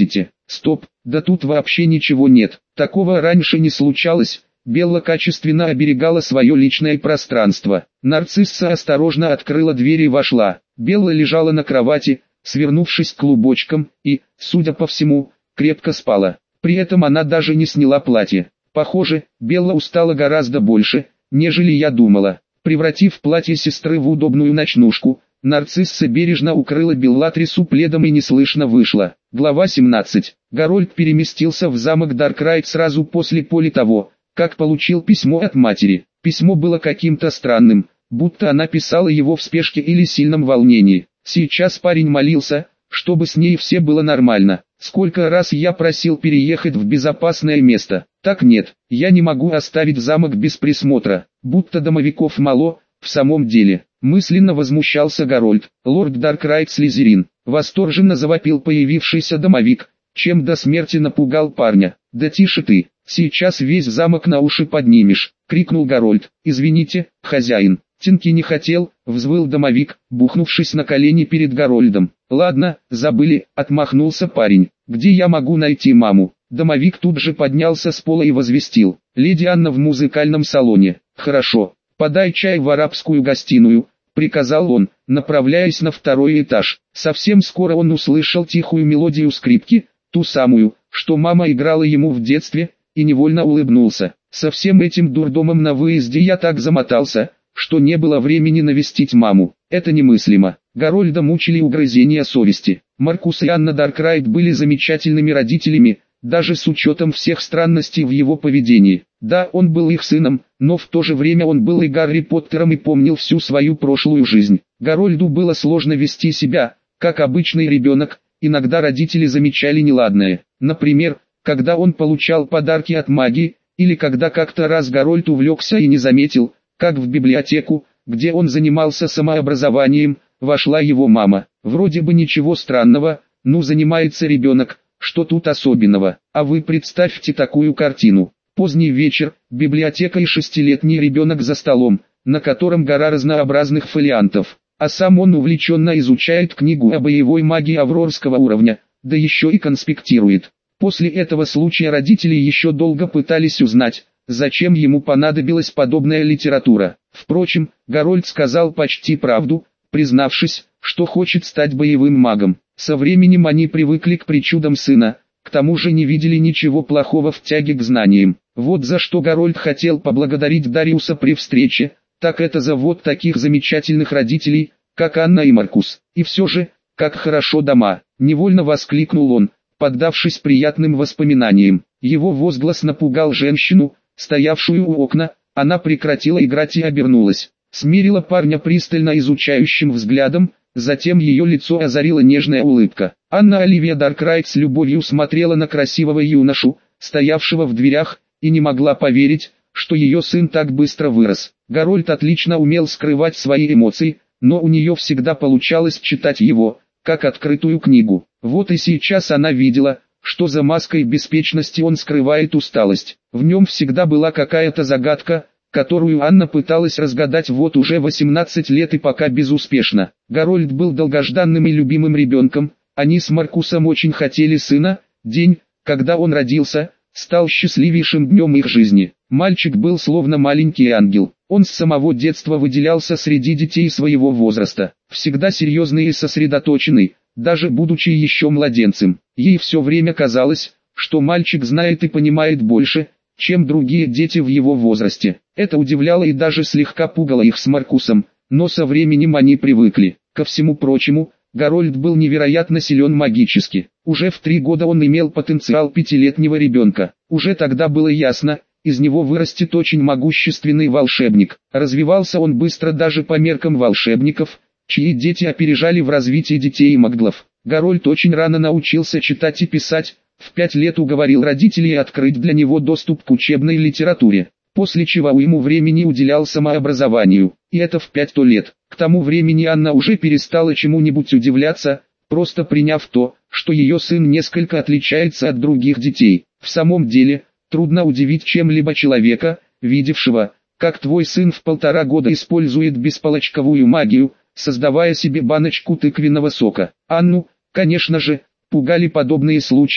Стоп, да тут вообще ничего нет. Такого раньше не случалось. Белла качественно оберегала свое личное пространство. Нарцисса осторожно открыла дверь и вошла. Белла лежала на кровати, свернувшись клубочком, и, судя по всему, крепко спала. При этом она даже не сняла платье. Похоже, Белла устала гораздо больше, нежели я думала. Превратив платье сестры в удобную ночнушку, Нарцисса бережно укрыла Беллатрису пледом и неслышно вышла. Глава семнадцать. Гарольд переместился в замок Даркрайт сразу после поли того, как получил письмо от матери. Письмо было каким-то странным, будто она писала его в спешке или сильном волнении. Сейчас парень молился, чтобы с ней все было нормально. Сколько раз я просил переехать в безопасное место. Так нет, я не могу оставить замок без присмотра, будто домовиков мало, в самом деле. Мысленно возмущался Гарольд. Лорд Даркрайт Слизерин восторженно завопил появившийся домовик, чем до смерти напугал парня. «Да тише ты, сейчас весь замок на уши поднимешь», — крикнул Гарольд. «Извините, хозяин». Тинки не хотел, взвыл домовик, бухнувшись на колени перед Гарольдом. «Ладно, забыли», — отмахнулся парень. «Где я могу найти маму?» Домовик тут же поднялся с пола и возвестил. «Леди Анна в музыкальном салоне». «Хорошо, подай чай в арабскую гостиную», — приказал он, направляясь на второй этаж. Совсем скоро он услышал тихую мелодию скрипки, ту самую, что мама играла ему в детстве, и невольно улыбнулся. «Со всем этим дурдомом на выезде я так замотался, что не было времени навестить маму. Это немыслимо». Гарольда мучили угрызения совести. Маркус и Анна Даркрайт были замечательными родителями, даже с учетом всех странностей в его поведении. Да, он был их сыном, но в то же время он был и Гарри Поттером и помнил всю свою прошлую жизнь. Гарольду было сложно вести себя, как обычный ребенок, иногда родители замечали неладное. Например, когда он получал подарки от магии, или когда как-то раз Гарольд увлекся и не заметил, как в библиотеку, где он занимался самообразованием, вошла его мама. Вроде бы ничего странного, ну занимается ребенок, что тут особенного? А вы представьте такую картину. Поздний вечер, библиотека и шестилетний ребенок за столом, на котором гора разнообразных фолиантов, а сам он увлеченно изучает книгу о боевой магии аврорского уровня, да еще и конспектирует. После этого случая родители еще долго пытались узнать, зачем ему понадобилась подобная литература. Впрочем, Гарольд сказал почти правду, признавшись, что хочет стать боевым магом. Со временем они привыкли к причудам сына, к тому же не видели ничего плохого в тяге к знаниям. Вот за что Гарольд хотел поблагодарить Дариуса при встрече, так это за вот таких замечательных родителей, как Анна и Маркус. И все же, как хорошо дома, невольно воскликнул он, поддавшись приятным воспоминаниям. Его возглас напугал женщину, стоявшую у окна, она прекратила играть и обернулась. Смирила парня пристально изучающим взглядом, затем ее лицо озарила нежная улыбка. Анна Оливия Даркрайт с любовью смотрела на красивого юношу, стоявшего в дверях, и не могла поверить, что ее сын так быстро вырос. Гарольд отлично умел скрывать свои эмоции, но у нее всегда получалось читать его, как открытую книгу. Вот и сейчас она видела, что за маской беспечности он скрывает усталость. В нем всегда была какая-то загадка, которую Анна пыталась разгадать вот уже восемнадцать лет и пока безуспешно. Гарольд был долгожданным и любимым ребенком, они с Маркусом очень хотели сына. День, когда он родился, стал счастливейшим днем их жизни. Мальчик был словно маленький ангел, он с самого детства выделялся среди детей своего возраста, всегда серьезный и сосредоточенный, даже будучи еще младенцем. Ей все время казалось, что мальчик знает и понимает больше, чем другие дети в его возрасте. Это удивляло и даже слегка пугало их с Маркусом, но со временем они привыкли. Ко всему прочему, Гарольд был невероятно силен магически. Уже в три года он имел потенциал пятилетнего ребенка. Уже тогда было ясно, из него вырастет очень могущественный волшебник. Развивался он быстро даже по меркам волшебников, чьи дети опережали в развитии детей и маглов. Гарольд очень рано научился читать и писать, в пять лет уговорил родителей открыть для него доступ к учебной литературе, после чего ему времени уделял самообразованию, и это в пять-то лет. К тому времени Анна уже перестала чему-нибудь удивляться, просто приняв то, что ее сын несколько отличается от других детей. В самом деле, трудно удивить чем-либо человека, видевшего, как твой сын в полтора года использует беспалочковую магию, создавая себе баночку тыквенного сока. Анну, конечно же, пугали подобные случаи,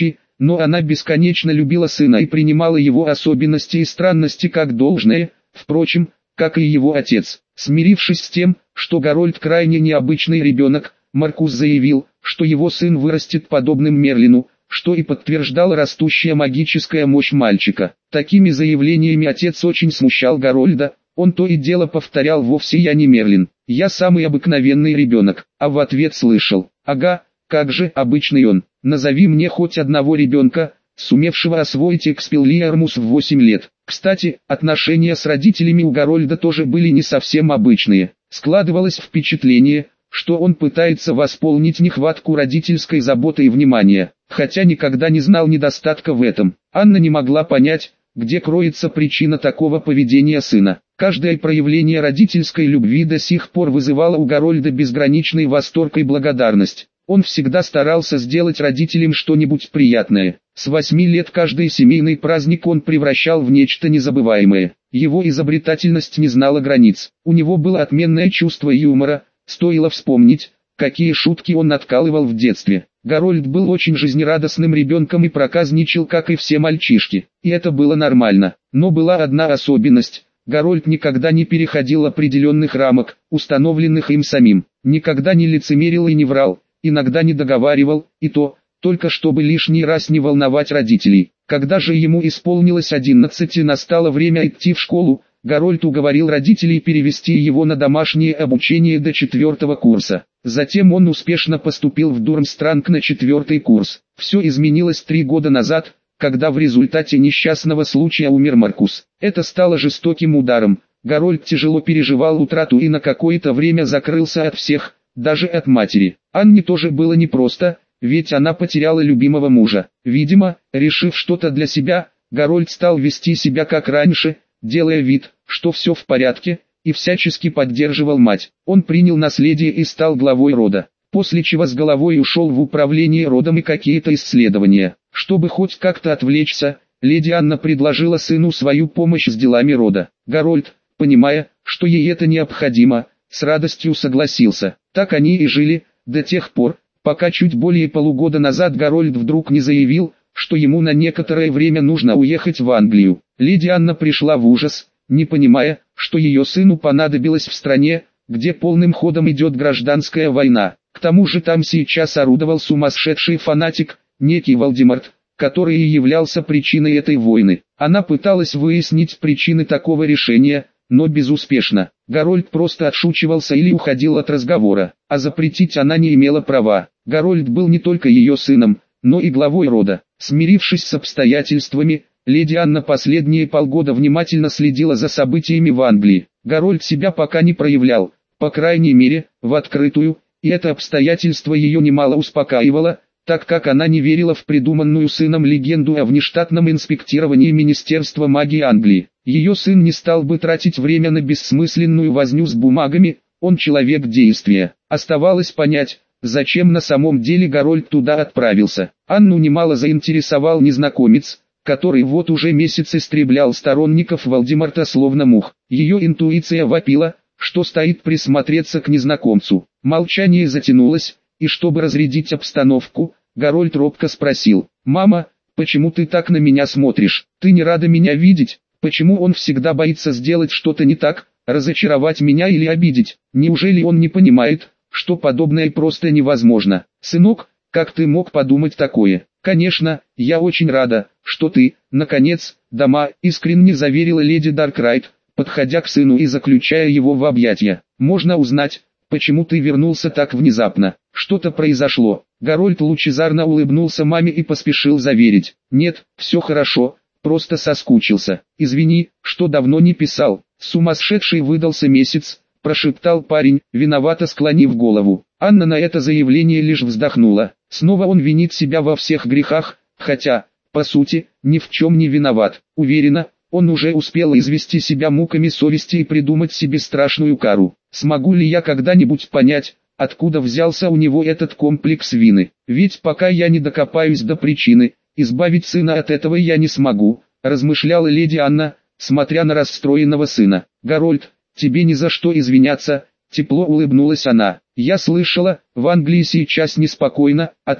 но она бесконечно любила сына и принимала его особенности и странности как должное, впрочем, как и его отец. Смирившись с тем, что Гарольд крайне необычный ребенок, Маркус заявил, что его сын вырастет подобным Мерлину, что и подтверждала растущая магическая мощь мальчика. Такими заявлениями отец очень смущал Гарольда, он то и дело повторял: «Вовсе я не Мерлин, я самый обыкновенный ребенок», а в ответ слышал: «Ага, как же обычный он, назови мне хоть одного ребенка, сумевшего освоить Экспеллиармус в восемь лет». Кстати, отношения с родителями у Гарольда тоже были не совсем обычные. Складывалось впечатление, что он пытается восполнить нехватку родительской заботы и внимания, хотя никогда не знал недостатка в этом. Анна не могла понять, где кроется причина такого поведения сына. Каждое проявление родительской любви до сих пор вызывало у Гарольда безграничный восторг и благодарность. Он всегда старался сделать родителям что-нибудь приятное. С восьми лет каждый семейный праздник он превращал в нечто незабываемое. Его изобретательность не знала границ. У него было отменное чувство юмора, стоило вспомнить, какие шутки он откалывал в детстве. Гарольд был очень жизнерадостным ребенком и проказничал, как и все мальчишки. И это было нормально. Но была одна особенность. Гарольд никогда не переходил определенных рамок, установленных им самим. Никогда не лицемерил и не врал. Иногда не договаривал, и то, только чтобы лишний раз не волновать родителей. Когда же ему исполнилось одиннадцать и настало время идти в школу, Гарольд уговорил родителей перевести его на домашнее обучение до четвертого курса. Затем он успешно поступил в Дурмстранг на четвертый курс. Все изменилось три года назад, когда в результате несчастного случая умер Маркус. Это стало жестоким ударом. Гарольд тяжело переживал утрату и на какое-то время закрылся от всех, даже от матери. Анне тоже было непросто, ведь она потеряла любимого мужа. Видимо, решив что-то для себя, Гарольд стал вести себя как раньше, делая вид, что все в порядке, и всячески поддерживал мать. Он принял наследие и стал главой рода, после чего с головой ушел в управление родом и какие-то исследования. Чтобы хоть как-то отвлечься, леди Анна предложила сыну свою помощь с делами рода. Гарольд, понимая, что ей это необходимо, с радостью согласился. Так они и жили, до тех пор, пока чуть более полугода назад Гарольд вдруг не заявил, что ему на некоторое время нужно уехать в Англию. Леди Анна пришла в ужас, не понимая, что ее сыну понадобилось в стране, где полным ходом идет гражданская война. К тому же там сейчас орудовал сумасшедший фанатик, некий Волдеморт, который и являлся причиной этой войны. Она пыталась выяснить причины такого решения, но безуспешно. Гарольд просто отшучивался или уходил от разговора, а запретить она не имела права. Гарольд был не только ее сыном, но и главой рода. Смирившись с обстоятельствами, леди Анна последние полгода внимательно следила за событиями в Англии. Гарольд себя пока не проявлял, по крайней мере, в открытую, и это обстоятельство ее немало успокаивало, так как она не верила в придуманную сыном легенду о внештатном инспектировании Министерства магии Англии. Ее сын не стал бы тратить время на бессмысленную возню с бумагами, он человек действия. Оставалось понять, зачем на самом деле Гарольд туда отправился. Анну немало заинтересовал незнакомец, который вот уже месяц истреблял сторонников Волдеморта словно мух. Ее интуиция вопила, что стоит присмотреться к незнакомцу. Молчание затянулось, и чтобы разрядить обстановку, Гарольд робко спросил: «Мама, почему ты так на меня смотришь? Ты не рада меня видеть? Почему он всегда боится сделать что-то не так, разочаровать меня или обидеть? Неужели он не понимает, что подобное просто невозможно? Сынок, как ты мог подумать такое? Конечно, я очень рада, что ты, наконец, дома», — искренне заверила леди Даркрайт, подходя к сыну и заключая его в объятия. «Можно узнать, почему ты вернулся так внезапно? Что-то произошло?» Гарольд лучезарно улыбнулся маме и поспешил заверить: «Нет, все хорошо, просто соскучился. Извини, что давно не писал». «Сумасшедший выдался месяц», — прошептал парень, виновато склонив голову. Анна на это заявление лишь вздохнула. Снова он винит себя во всех грехах, хотя, по сути, ни в чем не виноват. Уверена, он уже успел извести себя муками совести и придумать себе страшную кару. Смогу ли я когда-нибудь понять, откуда взялся у него этот комплекс вины? Ведь пока я не докопаюсь до причины, избавить сына от этого я не смогу, размышляла леди Анна, смотря на расстроенного сына. «Гарольд, тебе ни за что извиняться», — тепло улыбнулась она. «Я слышала, в Англии сейчас неспокойно, а ты,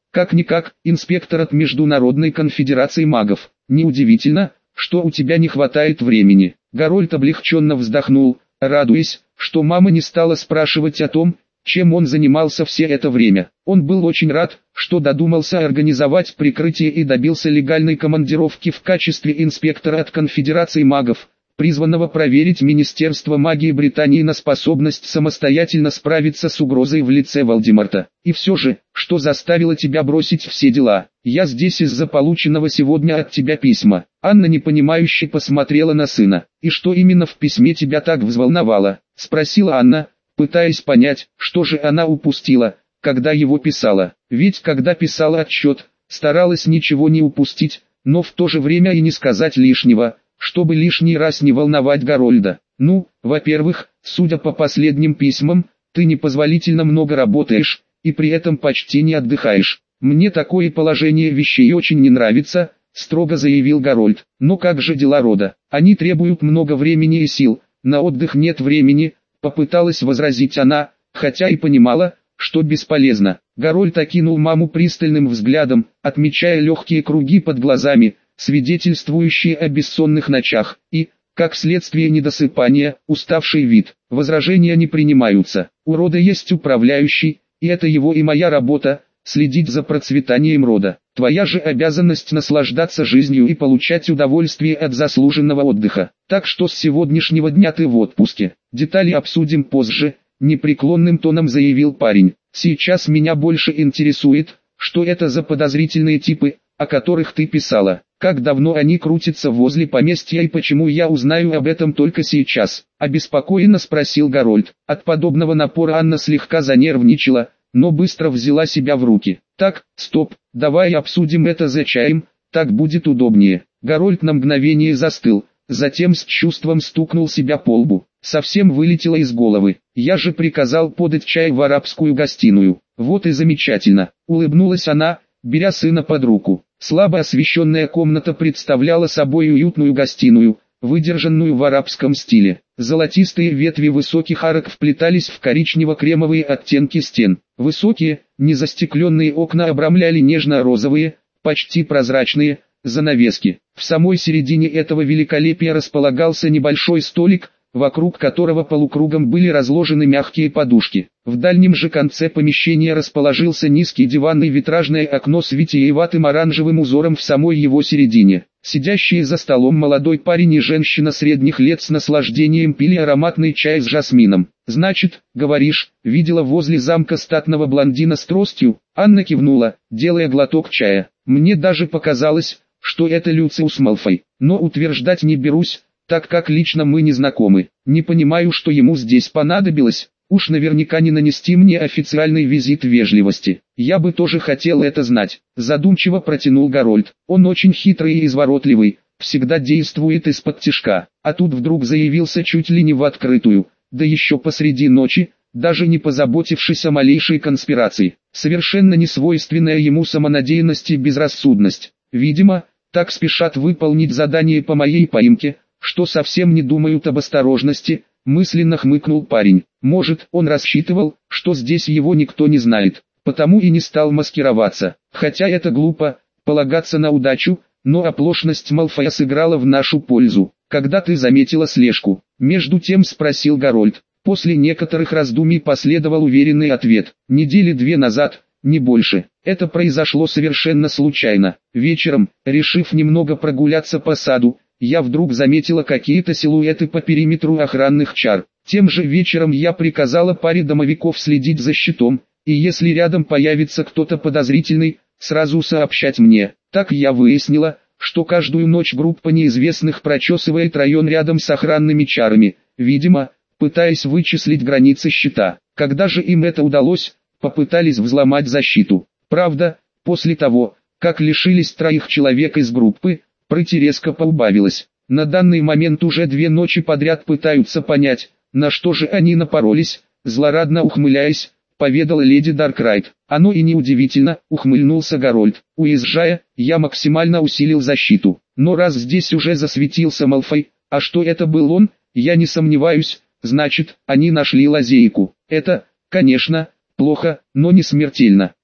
Как-никак, инспектор от Международной конфедерации магов. Неудивительно, что у тебя не хватает времени. Гарольд облегченно вздохнул, радуясь, что мама не стала спрашивать о том, чем он занимался все это время. Он был очень рад, что додумался организовать прикрытие и добился легальной командировки в качестве инспектора от Конфедерации магов, призванного проверить Министерство магии Британии на способность самостоятельно справиться с угрозой в лице Волдеморта. И все же, что заставило тебя бросить все дела? Я здесь из-за полученного сегодня от тебя письма. Анна непонимающе посмотрела на сына. И что именно в письме тебя так взволновало? Спросила Анна, пытаясь понять, что же она упустила, когда его писала. Ведь когда писала отчет, старалась ничего не упустить, но в то же время и не сказать лишнего, чтобы лишний раз не волновать Гарольда. Ну, во-первых, судя по последним письмам, ты непозволительно много работаешь, и при этом почти не отдыхаешь. Мне такое положение вещей очень не нравится, строго заявил Гарольд. Но как же дела рода? Они требуют много времени и сил, на отдых нет времени, попыталась возразить она, хотя и понимала, что бесполезно. Гарольд окинул маму пристальным взглядом, отмечая легкие круги под глазами, свидетельствующие о бессонных ночах, и, как следствие недосыпания, уставший вид. Возражения не принимаются. У рода есть управляющий, и это его и моя работа, следить за процветанием рода. Твоя же обязанность наслаждаться жизнью и получать удовольствие от заслуженного отдыха. Так что с сегодняшнего дня ты в отпуске. Детали обсудим позже, непреклонным тоном заявил парень. Сейчас меня больше интересует, что это за подозрительные типы, о которых ты писала. Как давно они крутятся возле поместья и почему я узнаю об этом только сейчас? Обеспокоенно спросил Гарольд. От подобного напора Анна слегка занервничала, но быстро взяла себя в руки. Так, стоп, давай обсудим это за чаем, так будет удобнее. Гарольд на мгновение застыл, затем с чувством стукнул себя по лбу. Совсем вылетело из головы. Я же приказал подать чай в арабскую гостиную. Вот и замечательно. Улыбнулась она, беря сына под руку. Слабо освещенная комната представляла собой уютную гостиную, выдержанную в арабском стиле. Золотистые ветви высоких арок вплетались в коричнево-кремовые оттенки стен. Высокие, незастекленные окна обрамляли нежно-розовые, почти прозрачные, занавески. В самой середине этого великолепия располагался небольшой столик, вокруг которого полукругом были разложены мягкие подушки. В дальнем же конце помещения расположился низкий диван и витражное окно с витиеватым оранжевым узором в самой его середине. Сидящие за столом молодой парень и женщина средних лет с наслаждением пили ароматный чай с жасмином. «Значит, говоришь, видела возле замка статного блондина с тростью?» Анна кивнула, делая глоток чая. «Мне даже показалось, что это Люциус Малфой, но утверждать не берусь, так как лично мы не знакомы. Не понимаю, что ему здесь понадобилось. Уж наверняка не нанести мне официальный визит вежливости. Я бы тоже хотел это знать», — задумчиво протянул Гарольд. «Он очень хитрый и изворотливый, всегда действует из-под тишка, а тут вдруг заявился чуть ли не в открытую, да еще посреди ночи, даже не позаботившись о малейшей конспирации. Совершенно несвойственная ему самонадеянность и безрассудность. Видимо, так спешат выполнить задание по моей поимке, что совсем не думают об осторожности», — мысленно хмыкнул парень. Может, он рассчитывал, что здесь его никто не знает, потому и не стал маскироваться. Хотя это глупо, полагаться на удачу, но оплошность Малфоя сыграла в нашу пользу. «Когда ты заметила слежку?» Между тем спросил Гарольд. После некоторых раздумий последовал уверенный ответ. «Недели две назад, не больше. Это произошло совершенно случайно. Вечером, решив немного прогуляться по саду, я вдруг заметила какие-то силуэты по периметру охранных чар. Тем же вечером я приказала паре домовиков следить за щитом, и если рядом появится кто-то подозрительный, сразу сообщать мне. Так я выяснила, что каждую ночь группа неизвестных прочесывает район рядом с охранными чарами, видимо, пытаясь вычислить границы щита. Когда же им это удалось, попытались взломать защиту. Правда, после того, как лишились троих человек из группы, прыти резко поубавилась. На данный момент уже две ночи подряд пытаются понять, на что же они напоролись, злорадно ухмыляясь, поведала леди Даркрайт. Оно и неудивительно, ухмыльнулся Гарольд. Уезжая, я максимально усилил защиту. Но раз здесь уже засветился Малфой, а что это был он, я не сомневаюсь, значит, они нашли лазейку. Это, конечно, плохо, но не смертельно.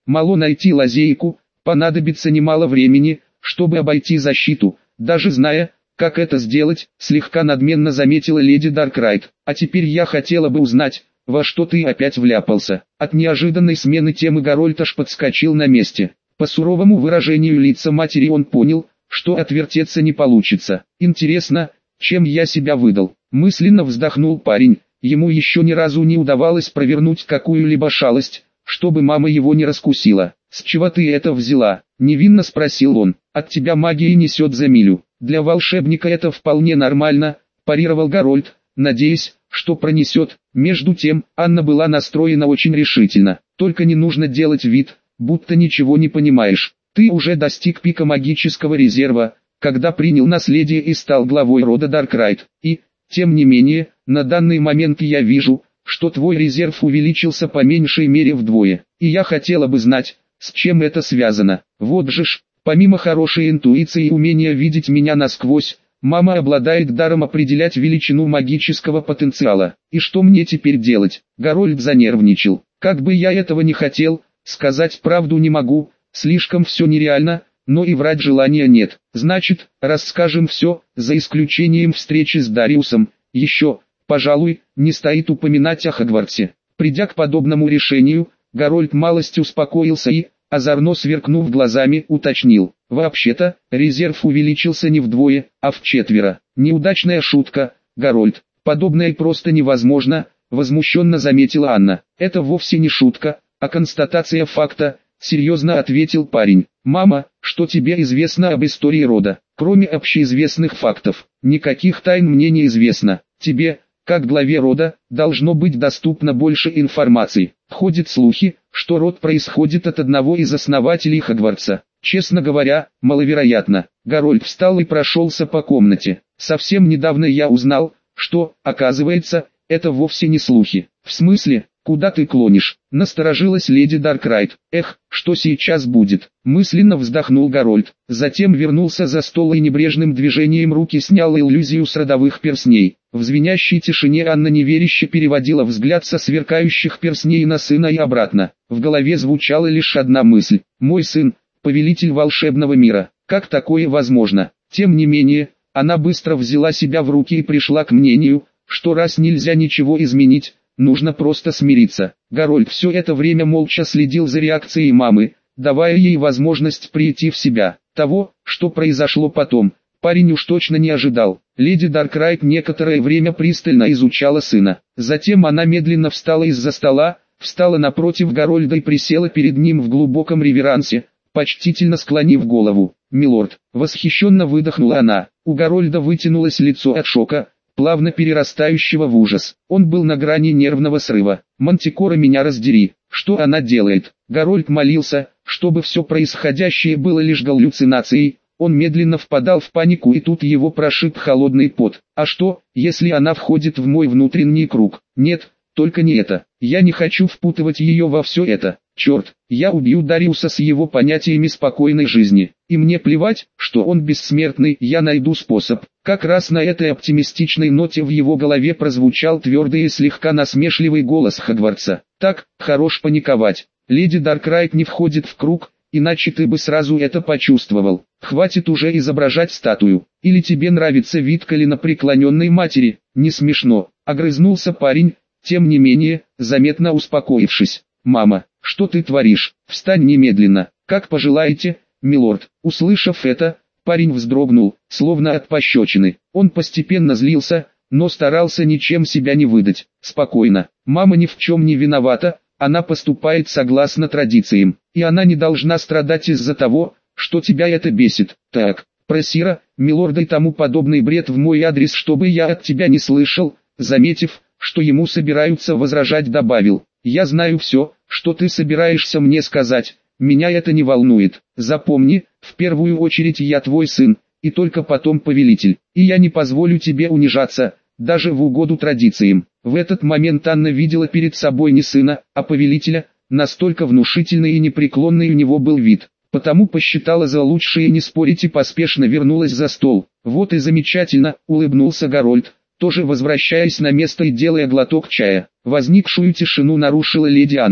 Мало найти лазейку, понадобится немало времени, чтобы обойти защиту, даже зная, как это сделать, слегка надменно заметила леди Даркрайт. А теперь я хотела бы узнать, во что ты опять вляпался. От неожиданной смены темы Гарольд аж подскочил на месте. По суровому выражению лица матери он понял, что отвертеться не получится. Интересно, чем я себя выдал? Мысленно вздохнул парень. Ему еще ни разу не удавалось провернуть какую-либо шалость, чтобы мама его не раскусила. «С чего ты это взяла?» – невинно спросил он. «От тебя магии несет за милю. Для волшебника это вполне нормально», – парировал Гарольд, надеясь, что пронесет. Между тем, Анна была настроена очень решительно. «Только не нужно делать вид, будто ничего не понимаешь. Ты уже достиг пика магического резерва, когда принял наследие и стал главой рода Даркрайт. И, тем не менее, на данный момент я вижу, что твой резерв увеличился по меньшей мере вдвое. И я хотела бы знать, с чем это связано. Вот же ж, помимо хорошей интуиции и умения видеть меня насквозь, мама обладает даром определять величину магического потенциала. И что мне теперь делать?» Гарольд занервничал. «Как бы я этого не хотел, сказать правду не могу, слишком все нереально, но и врать желания нет. Значит, расскажем все, за исключением встречи с Дариусом. Еще, пожалуй, не стоит упоминать о Хогвартсе». Придя к подобному решению, Гарольд малость успокоился и, озорно сверкнув глазами, уточнил. «Вообще-то, резерв увеличился не вдвое, а вчетверо. Неудачная шутка, Гарольд. Подобное просто невозможно», — возмущенно заметила Анна. «Это вовсе не шутка, а констатация факта», — серьезно ответил парень. «Мама, что тебе известно об истории рода? Кроме общеизвестных фактов, никаких тайн мне не известно. Тебе, как главе рода, должно быть доступно больше информации. Ходят слухи, что род происходит от одного из основателей Хогвартса. Честно говоря, маловероятно». Гарольд встал и прошелся по комнате. «Совсем недавно я узнал, что, оказывается, это вовсе не слухи». «В смысле? Куда ты клонишь?» — насторожилась леди Даркрайт. «Эх, что сейчас будет?» — мысленно вздохнул Гарольд. Затем вернулся за стол и небрежным движением руки снял иллюзию с родовых перстней. В звенящей тишине Анна неверяще переводила взгляд со сверкающих перстней на сына и обратно. В голове звучала лишь одна мысль: «Мой сын, повелитель волшебного мира. Как такое возможно?» Тем не менее, она быстро взяла себя в руки и пришла к мнению, что раз нельзя ничего изменить, нужно просто смириться. Гарольд все это время молча следил за реакцией мамы, давая ей возможность прийти в себя. Того, что произошло потом, парень уж точно не ожидал. Леди Даркрайт некоторое время пристально изучала сына. Затем она медленно встала из-за стола, встала напротив Гарольда и присела перед ним в глубоком реверансе, почтительно склонив голову. «Милорд», — восхищенно выдохнула она. У Гарольда вытянулось лицо от шока, плавно перерастающего в ужас. Он был на грани нервного срыва. «Мантикора, меня раздери, что она делает?» Гарольд молился, чтобы все происходящее было лишь галлюцинацией. Он медленно впадал в панику, и тут его прошиб холодный пот. «А что, если она входит в мой внутренний круг?» «Нет, только не это. Я не хочу впутывать ее во все это. Черт, я убью Дариуса с его понятиями спокойной жизни. И мне плевать, что он бессмертный, я найду способ». Как раз на этой оптимистичной ноте в его голове прозвучал твердый и слегка насмешливый голос Хогвартса. «Так, хорош паниковать. Леди Даркрайт не входит в круг, иначе ты бы сразу это почувствовал. Хватит уже изображать статую. Или тебе нравится вид коленопреклоненной матери?» «Не смешно», — огрызнулся парень, тем не менее, заметно успокоившись. «Мама, что ты творишь? Встань немедленно». «Как пожелаете, милорд». Услышав это, парень вздрогнул, словно от пощечины. Он постепенно злился, но старался ничем себя не выдать. «Спокойно. Мама ни в чем не виновата, она поступает согласно традициям, и она не должна страдать из-за того, что тебя это бесит. Так, про Сира, милорда и тому подобный бред в мой адрес, чтобы я от тебя не слышал», заметив, что ему собираются возражать, добавил: «Я знаю все, что ты собираешься мне сказать, меня это не волнует. Запомни, в первую очередь я твой сын, и только потом повелитель, и я не позволю тебе унижаться, даже в угоду традициям». В этот момент Анна видела перед собой не сына, а повелителя, настолько внушительный и непреклонный у него был вид. Потому посчитала за лучшее не спорить и поспешно вернулась за стол. «Вот и замечательно», — улыбнулся Гарольд, тоже возвращаясь на место и делая глоток чая. Возникшую тишину нарушила леди Анна.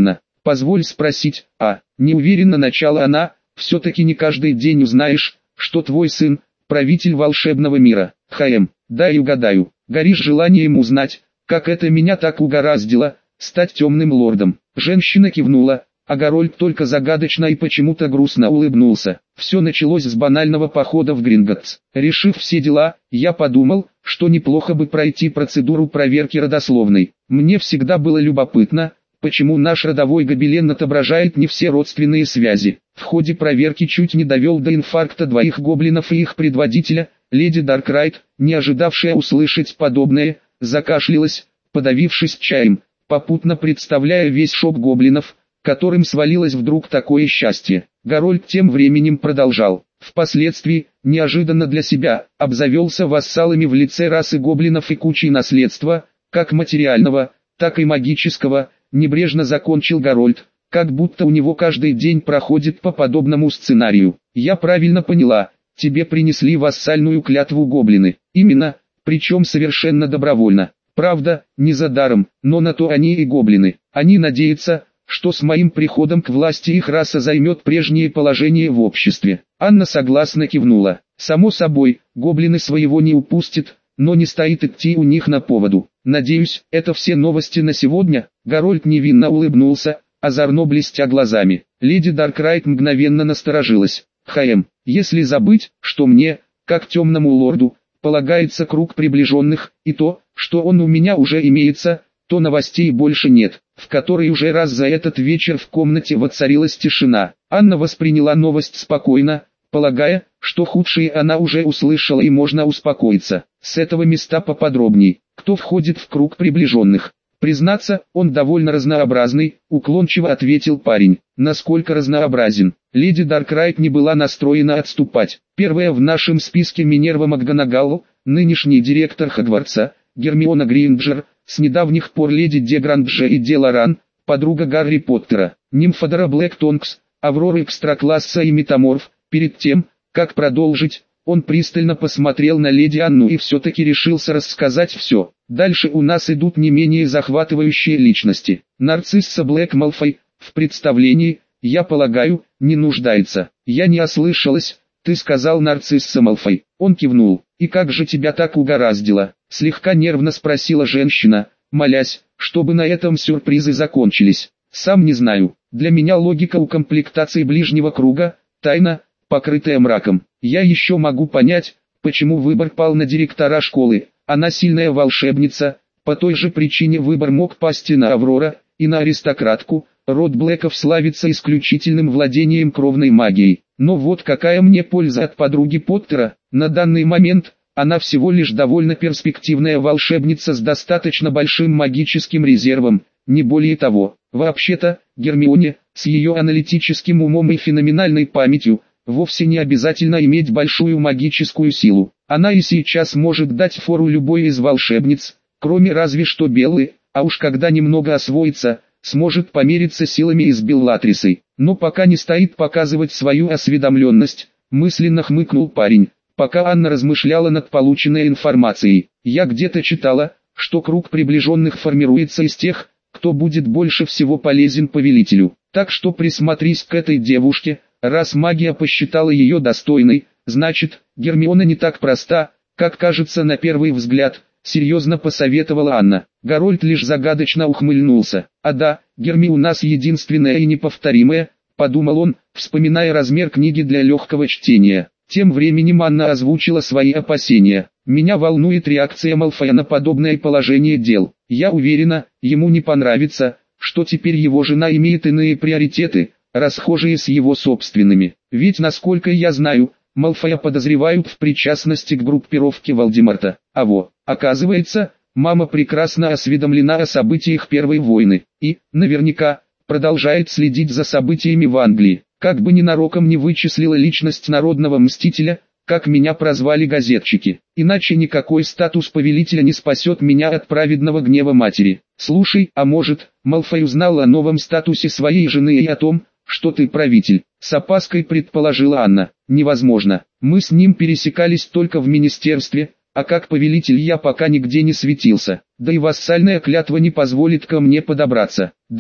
Позволь спросить, а, неуверенно начала она, все-таки не каждый день узнаешь, что твой сын, правитель волшебного мира. Хм, дай угадаю, горишь желанием узнать, как это меня так угораздило, стать темным лордом. Женщина кивнула, а Гарольд только загадочно и почему-то грустно улыбнулся. Все началось с банального похода в Гринготтс. Решив все дела, я подумал, что неплохо бы пройти процедуру проверки родословной. Мне всегда было любопытно, почему наш родовой гобелен отображает не все родственные связи. В ходе проверки чуть не довел до инфаркта двоих гоблинов и их предводителя, леди Даркрайт, не ожидавшая услышать подобное, закашлялась, подавившись чаем, попутно представляя весь шок гоблинов, которым свалилось вдруг такое счастье. Гарольд тем временем продолжал. Впоследствии, неожиданно для себя, обзавелся вассалами в лице расы гоблинов и кучей наследства, как материального, так и магического, небрежно закончил Гарольд, как будто у него каждый день проходит по подобному сценарию. Я правильно поняла, тебе принесли вассальную клятву гоблины. Именно, причем совершенно добровольно. Правда, не за даром, но на то они и гоблины. Они надеются, что с моим приходом к власти их раса займет прежнее положение в обществе. Анна согласно кивнула. Само собой, гоблины своего не упустят, но не стоит идти у них на поводу. Надеюсь, это все новости на сегодня. Гарольд невинно улыбнулся, озорно блестя глазами. Леди Даркрайт мгновенно насторожилась. Хм, если забыть, что мне, как темному лорду, полагается круг приближенных, и то, что он у меня уже имеется, то новостей больше нет. В которой уже раз за этот вечер в комнате воцарилась тишина. Анна восприняла новость спокойно, полагая, что худшее она уже услышала и можно успокоиться. С этого места поподробней. Кто входит в круг приближенных? Признаться, он довольно разнообразный, уклончиво ответил парень. Насколько разнообразен? Леди Даркрайт не была настроена отступать. Первая в нашем списке Минерва МакГонагалл, нынешний директор Хогвартса, Гермиона Грейнджер, с недавних пор леди Де Грандже и Де Лоран, подруга Гарри Поттера, Нимфодора Блэктонкс, Аврора Экстракласса и Метаморф. Перед тем, как продолжить, он пристально посмотрел на леди Анну и все-таки решился рассказать все. Дальше у нас идут не менее захватывающие личности. Нарцисса Блэк Малфой, в представлении, я полагаю, не нуждается. Я не ослышалась, ты сказал Нарцисса Малфой. Он кивнул. И как же тебя так угораздило? Слегка нервно спросила женщина, молясь, чтобы на этом сюрпризы закончились. Сам не знаю, для меня логика укомплектации ближнего круга, тайна, покрытая мраком. Я еще могу понять, почему выбор пал на директора школы. Она сильная волшебница, по той же причине выбор мог пасть и на Аврора, и на аристократку. Род Блэков славится исключительным владением кровной магией. Но вот какая мне польза от подруги Поттера? На данный момент, она всего лишь довольно перспективная волшебница с достаточно большим магическим резервом, не более того. Вообще-то, Гермионе, с ее аналитическим умом и феноменальной памятью, вовсе не обязательно иметь большую магическую силу. Она и сейчас может дать фору любой из волшебниц, кроме разве что Беллы, а уж когда немного освоится, сможет помериться силами и с Беллатрисой. Но пока не стоит показывать свою осведомленность, мысленно хмыкнул парень. Пока Анна размышляла над полученной информацией, я где-то читала, что круг приближенных формируется из тех, кто будет больше всего полезен повелителю. Так что присмотрись к этой девушке, раз магия посчитала ее достойной, значит, Гермиона не так проста, как кажется на первый взгляд, серьезно посоветовала Анна. Гарольд лишь загадочно ухмыльнулся. А да, Герми у нас единственная и неповторимая, подумал он, вспоминая размер книги для легкого чтения. Тем временем Анна озвучила свои опасения. Меня волнует реакция Малфоя на подобное положение дел. Я уверена, ему не понравится, что теперь его жена имеет иные приоритеты, расхожие с его собственными. Ведь, насколько я знаю, Малфоя подозревают в причастности к группировке Волдеморта. А во, оказывается, мама прекрасно осведомлена о событиях Первой войны, и, наверняка, продолжает следить за событиями в Англии. Как бы ненароком не вычислила личность народного мстителя, как меня прозвали газетчики. Иначе никакой статус повелителя не спасет меня от праведного гнева матери. Слушай, а может, Малфой узнал о новом статусе своей жены и о том, что ты правитель? С опаской предположила Анна. Невозможно. Мы с ним пересекались только в министерстве, а как повелитель я пока нигде не светился. Да и вассальная клятва не позволит ко мне подобраться. Да,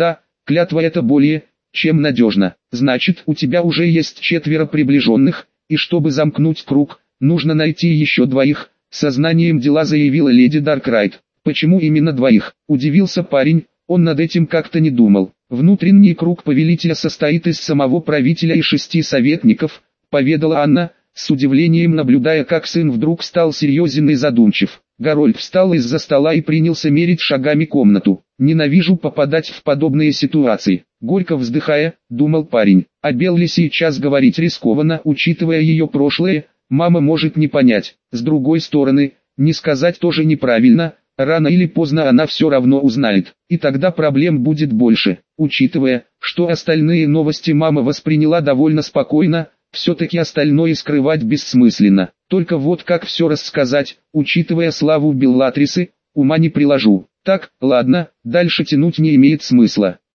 Клятва это более, чем надежно. Значит, у тебя уже есть четверо приближенных, и чтобы замкнуть круг, нужно найти еще двоих, сознанием дела заявила леди Даркрайт. Почему именно двоих? Удивился парень, он над этим как-то не думал. Внутренний круг повелителя состоит из самого правителя и шести советников, поведала Анна, с удивлением наблюдая, как сын вдруг стал серьезен и задумчив. Гарольд встал из-за стола и принялся мерить шагами комнату. «Ненавижу попадать в подобные ситуации», — горько вздыхая, думал парень. О Белле сейчас говорить рискованно, учитывая ее прошлое, мама может не понять. С другой стороны, не сказать тоже неправильно, рано или поздно она все равно узнает, и тогда проблем будет больше. Учитывая, что остальные новости мама восприняла довольно спокойно, все-таки остальное скрывать бессмысленно. Только вот как все рассказать, учитывая славу Беллатрисы, ума не приложу. Так, ладно, дальше тянуть не имеет смысла.